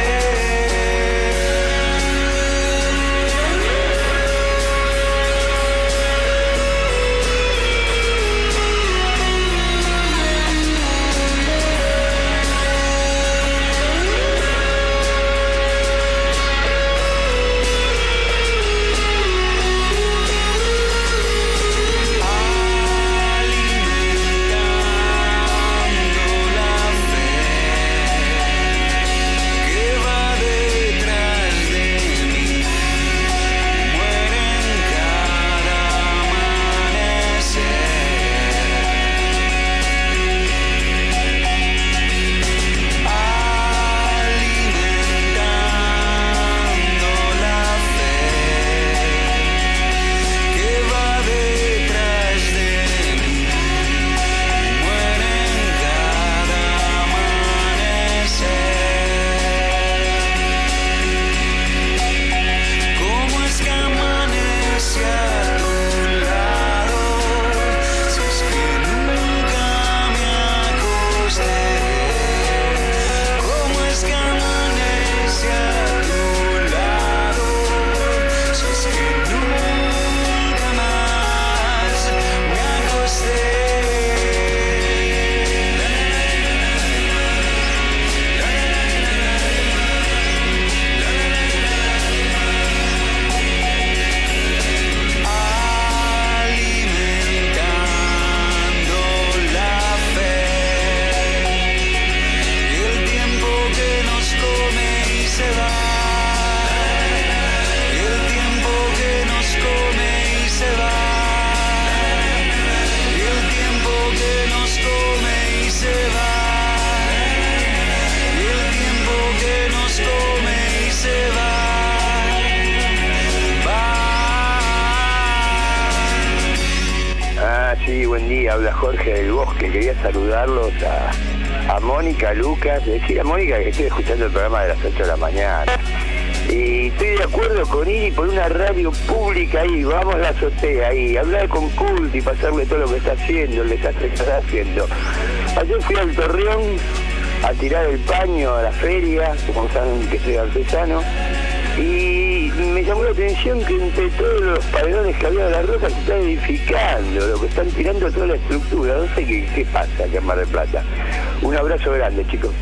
buen día. Habla Jorge del Bosque. Quería saludarlos a Mónica, a Lucas. Decir a Mónica que estoy escuchando el programa de las 8 de la mañana. Y estoy de acuerdo con ir por una radio pública ahí, vamos a la azotea ahí, hablar con Cult y pasarle todo lo que está haciendo, el desastre que está haciendo. Ayer fui al Torreón a tirar el paño a la feria, como saben que soy artesano, y me llamó la atención que entre todos los paredones que había de la Rosa se están edificando, lo que están tirando toda la estructura, no sé qué pasa acá en Mar del Plata. Un abrazo grande, chicos.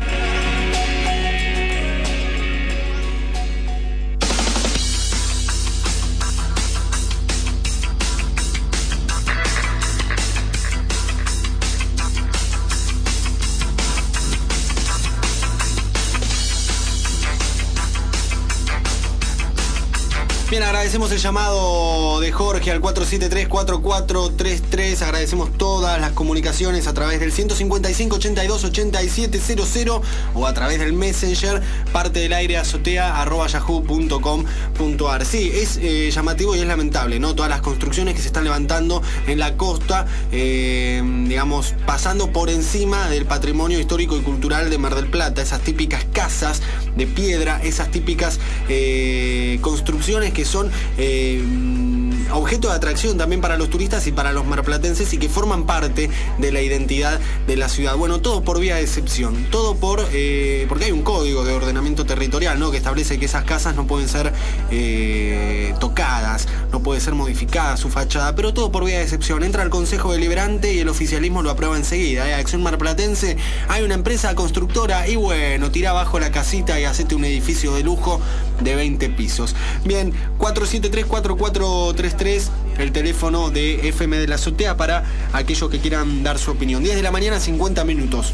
Bien, agradecemos el llamado de Jorge al 473-4433. Agradecemos todas las comunicaciones a través del 155-82-8700 o a través del Messenger, parte del aire azotea@yahoo.com.ar. Sí, es llamativo y es lamentable, ¿no? Todas las construcciones que se están levantando en la costa, digamos, pasando por encima del patrimonio histórico y cultural de Mar del Plata. Esas típicas casas de piedra, esas típicas construcciones que son objeto de atracción también para los turistas y para los marplatenses y que forman parte de la identidad de la ciudad. Bueno, todo por vía de excepción, todo porque hay un código de ordenamiento territorial, ¿no?, que establece que esas casas no pueden ser tocadas, no puede ser modificada su fachada, pero todo por vía de excepción. Entra al Consejo Deliberante y el oficialismo lo aprueba enseguida. Acción Marplatense, hay una empresa constructora y bueno, tira abajo la casita y hacete un edificio de lujo de 20 pisos. Bien, 473-4433, el teléfono de FM de la Azotea para aquellos que quieran dar su opinión. 10 de la mañana, 50 minutos.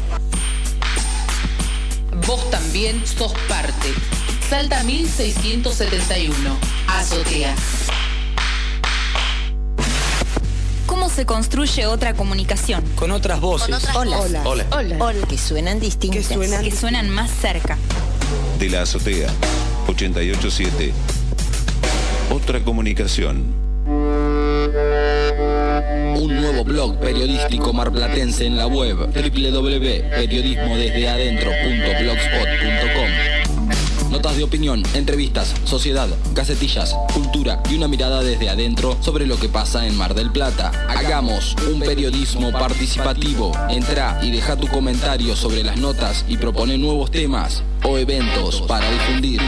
Vos también sos parte. Salta 1671. Azotea. ¿Cómo se construye otra comunicación? Con otras voces. Hola. Que suenan distintas. Que suenan más cerca. De la Azotea, 88.7. Otra comunicación. Un nuevo blog periodístico marplatense en la web www.periodismodesdeadentro.blogspot.com. Notas de opinión, entrevistas, sociedad, gacetillas, cultura y una mirada desde adentro sobre lo que pasa en Mar del Plata. Hagamos un periodismo participativo. Entrá y deja tu comentario sobre las notas y propone nuevos temas o eventos para difundir.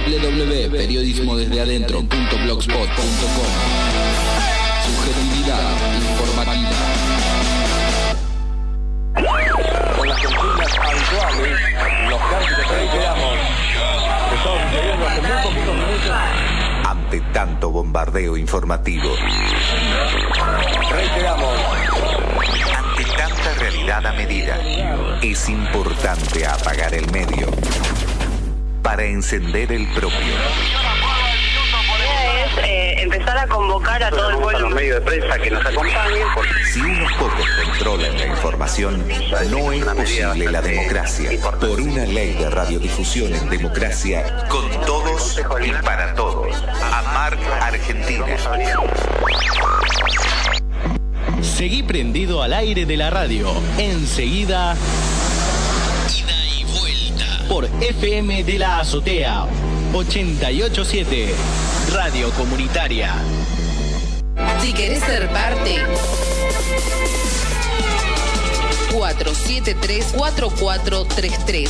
www.periodismodesdeadentro.blogspot.com. Subjetividad informativa. Con las consignas habituales, los cambios que reiteramos, que son llegando hace muy poquitos minutos. Ante tanto bombardeo informativo, Reiteramos. ante tanta realidad a medida, es importante apagar el medio para encender el propio. Empezar a convocar a todo el pueblo. Los medios de prensa que nos acompañen. Si unos pocos controlan la información, no es posible la democracia. Por una ley de radiodifusión en democracia, con todos y para todos. AMARC Argentina. Seguí prendido al aire de la radio. Enseguida, ida y vuelta por FM de la Azotea 88.7, Radio Comunitaria. Si querés ser parte, 473-4433.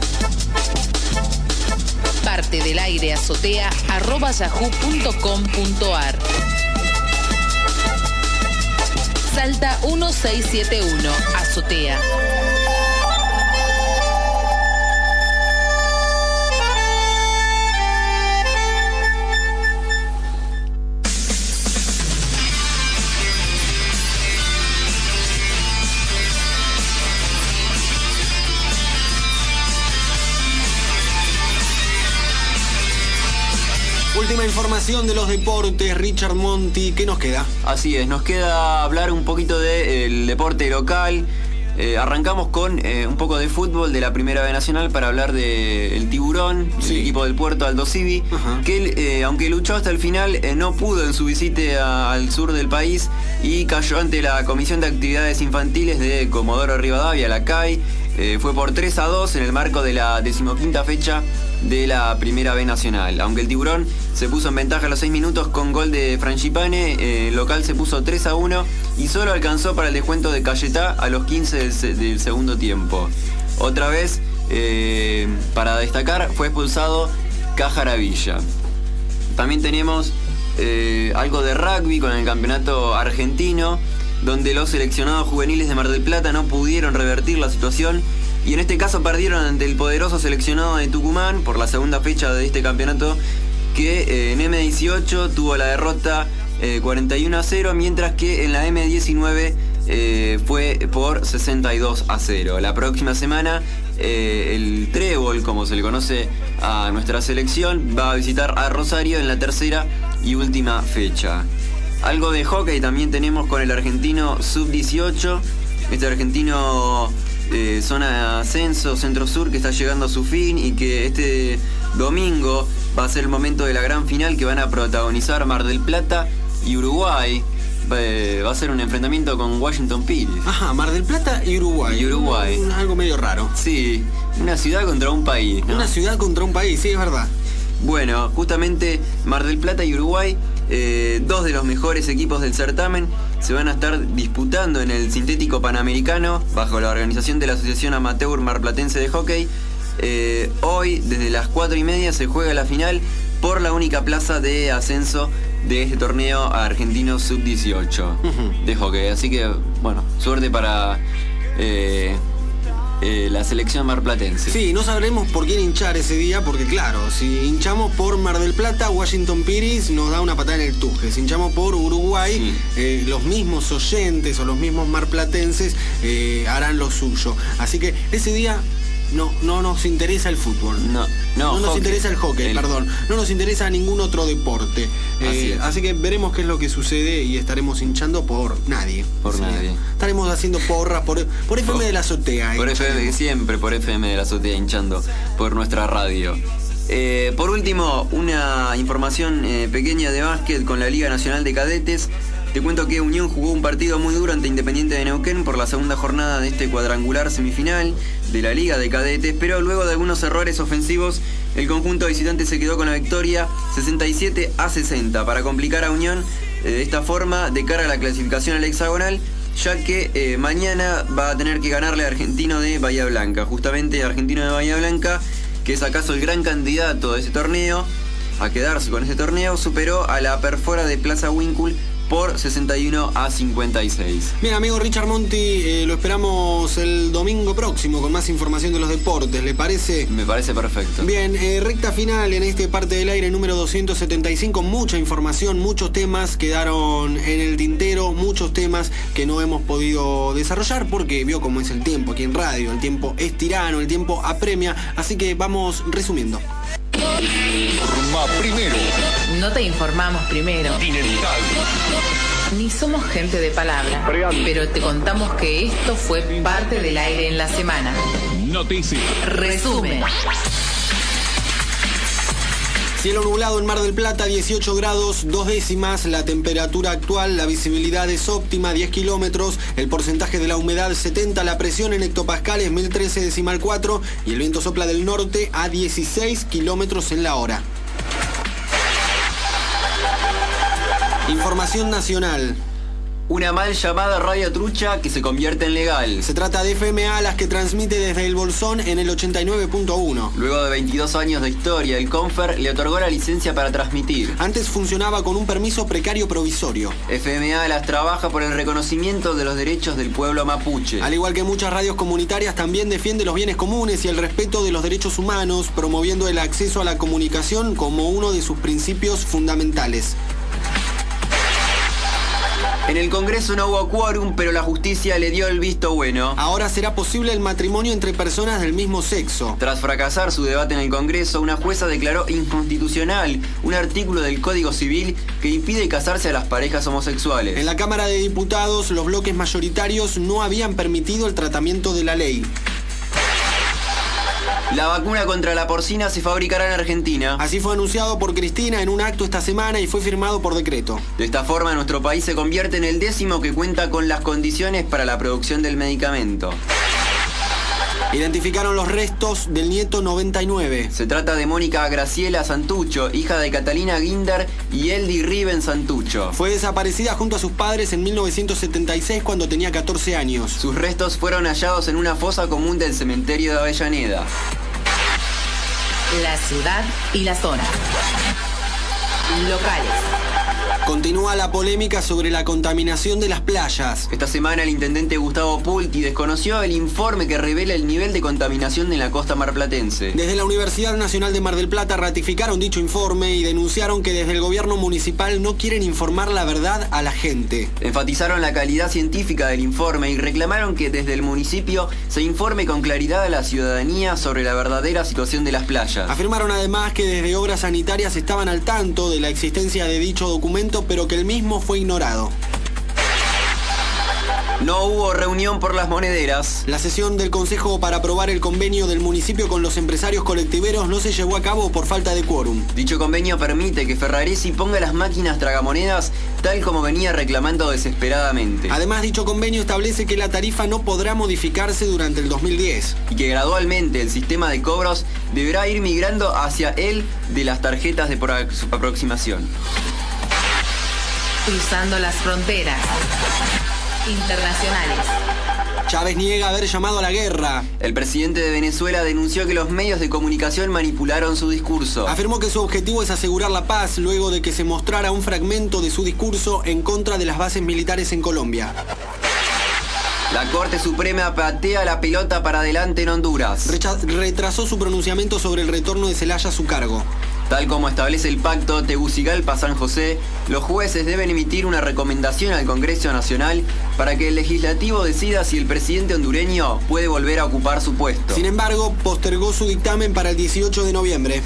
Parte del aire azotea @yahoo.com.ar. Salta 1671, Azotea. Última información de los deportes, Richard Monti, ¿qué nos queda? Así es, nos queda hablar un poquito del deporte local. Arrancamos con un poco de fútbol de la Primera B Nacional para hablar del Tiburón, el equipo del Puerto Aldo Civi, que aunque luchó hasta el final, no pudo en su visita al sur del país y cayó ante la Comisión de Actividades Infantiles de Comodoro Rivadavia, la CAI. Fue por 3-2 en el marco de la 15ª fecha de la Primera B Nacional. Aunque el Tiburón se puso en ventaja a los 6 minutos con gol de Frangipane, el local se puso 3-1 y solo alcanzó para el descuento de Cayetá a los 15 del segundo tiempo. Otra vez, para destacar, fue expulsado Cajaravilla. También tenemos algo de rugby con el campeonato argentino, donde los seleccionados juveniles de Mar del Plata no pudieron revertir la situación y en este caso perdieron ante el poderoso seleccionado de Tucumán por la segunda fecha de este campeonato, que en M18 tuvo la derrota 41-0, mientras que en la M19 fue por 62-0. La próxima semana el Trébol, como se le conoce a nuestra selección, va a visitar a Rosario en la tercera y última fecha. Algo de hockey también tenemos con el argentino sub-18, este argentino zona ascenso centro-sur que está llegando a su fin y que este domingo va a ser el momento de la gran final que van a protagonizar Mar del Plata y Uruguay. Va a ser un enfrentamiento con Washington Pires. Ajá, Mar del Plata y Uruguay. Algo medio raro. Sí, una ciudad contra un país, ¿no? Una ciudad contra un país, sí, es verdad. Bueno, justamente Mar del Plata y Uruguay, dos de los mejores equipos del certamen, se van a estar disputando en el sintético panamericano bajo la organización de la Asociación Amateur Marplatense de Hockey. Hoy, desde las 4:30, se juega la final por la única plaza de ascenso de este torneo argentino sub-18 de hockey. Así que, bueno, suerte para la selección marplatense. Sí, no sabremos por quién hinchar ese día, porque claro, si hinchamos por Mar del Plata, Washington Pires nos da una patada en el tuje. Si hinchamos por Uruguay, los mismos oyentes o los mismos marplatenses harán lo suyo. Así que ese día no nos interesa el fútbol. No nos interesa el hockey, perdón. No nos interesa ningún otro deporte. Así que veremos qué es lo que sucede y estaremos hinchando por nadie. Nadie. Estaremos haciendo porras por FM de la Azotea. Por FM, siempre por FM de la Azotea, hinchando por nuestra radio. Por último, una información pequeña de básquet con la Liga Nacional de Cadetes. Te cuento que Unión jugó un partido muy duro ante Independiente de Neuquén por la segunda jornada de este cuadrangular semifinal de la Liga de Cadetes, pero luego de algunos errores ofensivos, el conjunto visitante se quedó con la victoria 67-60 para complicar a Unión de esta forma de cara a la clasificación al hexagonal, ya que mañana va a tener que ganarle a Argentino de Bahía Blanca. Justamente Argentino de Bahía Blanca, que es acaso el gran candidato de ese torneo a quedarse con ese torneo, superó a la Perfora de Plaza Winkle por 61-56. Bien, amigo Richard Monti, lo esperamos el domingo próximo con más información de los deportes, ¿le parece? Me parece perfecto. Bien, recta final en este parte del aire número 275, mucha información, muchos temas quedaron en el tintero, muchos temas que no hemos podido desarrollar porque vio cómo es el tiempo aquí en radio, el tiempo es tirano, el tiempo apremia, así que vamos resumiendo. Informa primero. No te informamos primero. Ni somos gente de palabra. Pero te contamos que esto fue parte del aire en la semana. Noticias. Resumen. Cielo nublado en Mar del Plata, 18 grados, 2 décimas, la temperatura actual, la visibilidad es óptima, 10 kilómetros, el porcentaje de la humedad 70, la presión en hectopascales 1013,4 y el viento sopla del norte a 16 kilómetros en la hora. Información nacional. Una mal llamada radio trucha que se convierte en legal. Se trata de FMA, las que transmite desde el Bolsón en el 89.1. Luego de 22 años de historia, el Confer le otorgó la licencia para transmitir. Antes funcionaba con un permiso precario provisorio. FMA las trabaja por el reconocimiento de los derechos del pueblo mapuche. Al igual que muchas radios comunitarias, también defiende los bienes comunes y el respeto de los derechos humanos, promoviendo el acceso a la comunicación como uno de sus principios fundamentales. En el Congreso no hubo quórum, pero la justicia le dio el visto bueno. Ahora será posible el matrimonio entre personas del mismo sexo. Tras fracasar su debate en el Congreso, una jueza declaró inconstitucional un artículo del Código Civil que impide casarse a las parejas homosexuales. En la Cámara de Diputados, los bloques mayoritarios no habían permitido el tratamiento de la ley. La vacuna contra la porcina se fabricará en Argentina. Así fue anunciado por Cristina en un acto esta semana y fue firmado por decreto. De esta forma, nuestro país se convierte en el 10º que cuenta con las condiciones para la producción del medicamento. Identificaron los restos del nieto 99. Se trata de Mónica Graciela Santucho, hija de Catalina Guindar y Eldi Riven Santucho. Fue desaparecida junto a sus padres en 1976 cuando tenía 14 años. Sus restos fueron hallados en una fosa común del cementerio de Avellaneda. La ciudad y la zona. Locales. Continúa la polémica sobre la contaminación de las playas. Esta semana el intendente Gustavo Pulti desconoció el informe que revela el nivel de contaminación en la costa marplatense. Desde la Universidad Nacional de Mar del Plata ratificaron dicho informe y denunciaron que desde el gobierno municipal no quieren informar la verdad a la gente. Enfatizaron la calidad científica del informe y reclamaron que desde el municipio se informe con claridad a la ciudadanía sobre la verdadera situación de las playas. Afirmaron además que desde Obras Sanitarias estaban al tanto de la existencia de dicho documento, pero que el mismo fue ignorado. No hubo reunión por las monederas. La sesión del Consejo para aprobar el convenio del municipio con los empresarios colectiveros no se llevó a cabo por falta de quórum. Dicho convenio permite que Ferraresi ponga las máquinas tragamonedas tal como venía reclamando desesperadamente. Además, dicho convenio establece que la tarifa no podrá modificarse durante el 2010. Y que gradualmente el sistema de cobros deberá ir migrando hacia el de las tarjetas de aproximación. Cruzando las fronteras internacionales. Chávez niega haber llamado a la guerra. El presidente de Venezuela denunció que los medios de comunicación manipularon su discurso. Afirmó que su objetivo es asegurar la paz luego de que se mostrara un fragmento de su discurso en contra de las bases militares en Colombia. La Corte Suprema patea la pelota para adelante en Honduras. Retrasó su pronunciamiento sobre el retorno de Zelaya a su cargo. Tal como establece el pacto Tegucigalpa-San José, los jueces deben emitir una recomendación al Congreso Nacional para que el legislativo decida si el presidente hondureño puede volver a ocupar su puesto. Sin embargo, postergó su dictamen para el 18 de noviembre.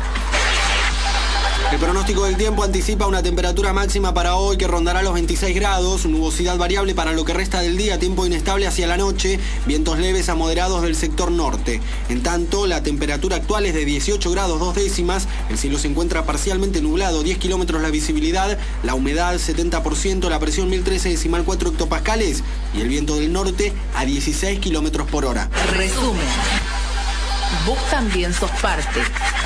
El pronóstico del tiempo anticipa una temperatura máxima para hoy que rondará los 26 grados, nubosidad variable para lo que resta del día, tiempo inestable hacia la noche, vientos leves a moderados del sector norte. En tanto, la temperatura actual es de 18 grados 2 décimas, el cielo se encuentra parcialmente nublado, 10 kilómetros la visibilidad, la humedad 70%, la presión 1013,4 hectopascales y el viento del norte a 16 kilómetros por hora. Resumen. Vos también sos parte.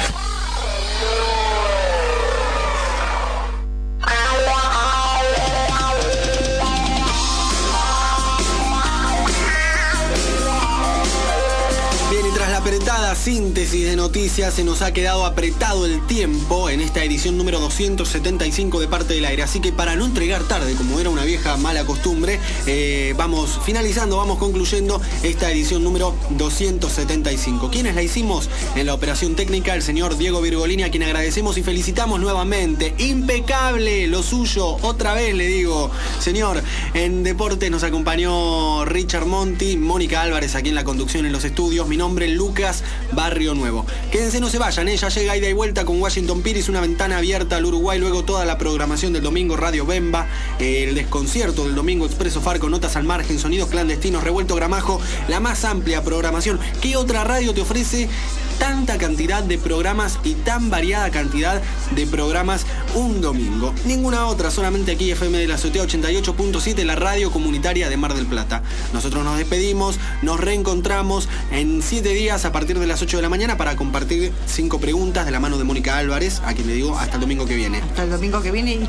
Apretada síntesis de noticias, se nos ha quedado apretado el tiempo en esta edición número 275 de Parte del Aire, así que para no entregar tarde, como era una vieja mala costumbre, vamos finalizando, vamos concluyendo esta edición número 275. ¿Quiénes la hicimos? En la operación técnica, el señor Diego Virgolini, a quien agradecemos y felicitamos nuevamente. Impecable lo suyo, otra vez le digo. Señor, en Deportes nos acompañó Richard Monti, Mónica Álvarez aquí en la conducción en los estudios. Mi nombre es Lucas Barrio Nuevo. Quédense, no se vayan, ya llega ida y vuelta con Washington Piris, una ventana abierta al Uruguay, luego toda la programación del domingo, Radio Bemba, el desconcierto del domingo, Expreso Farco, Notas al Margen, Sonidos Clandestinos, Revuelto Gramajo, la más amplia programación. ¿Qué otra radio te ofrece tanta cantidad de programas y tan variada cantidad de programas un domingo? Ninguna otra, solamente aquí FM de la Azotea 88.7, la radio comunitaria de Mar del Plata. Nosotros nos despedimos, nos reencontramos en 7 días a partir de las 8 de la mañana para compartir 5 preguntas de la mano de Mónica Álvarez, a quien le digo hasta el domingo que viene. Hasta el domingo que viene y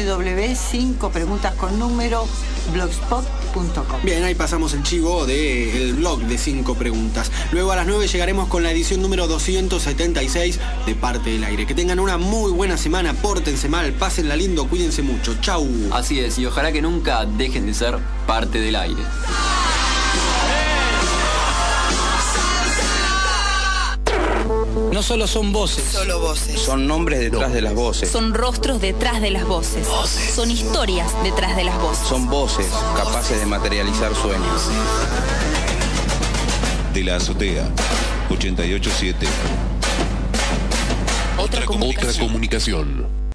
www.5preguntasconnumero.blogspot.com. Bien, ahí pasamos el chivo del blog de 5 preguntas. Luego a las 9 llegaremos con la edición número 276 de Parte del Aire. Que tengan una muy buena semana, pórtense mal, pásenla lindo, cuídense mucho. Chau. Así es, y ojalá que nunca dejen de ser parte del aire. No solo son voces. Solo voces. Son nombres detrás de las voces. Son rostros detrás de las voces. Son historias detrás de las voces. Son voces capaces de materializar sueños. De la azotea, 88.7. Otra comunicación.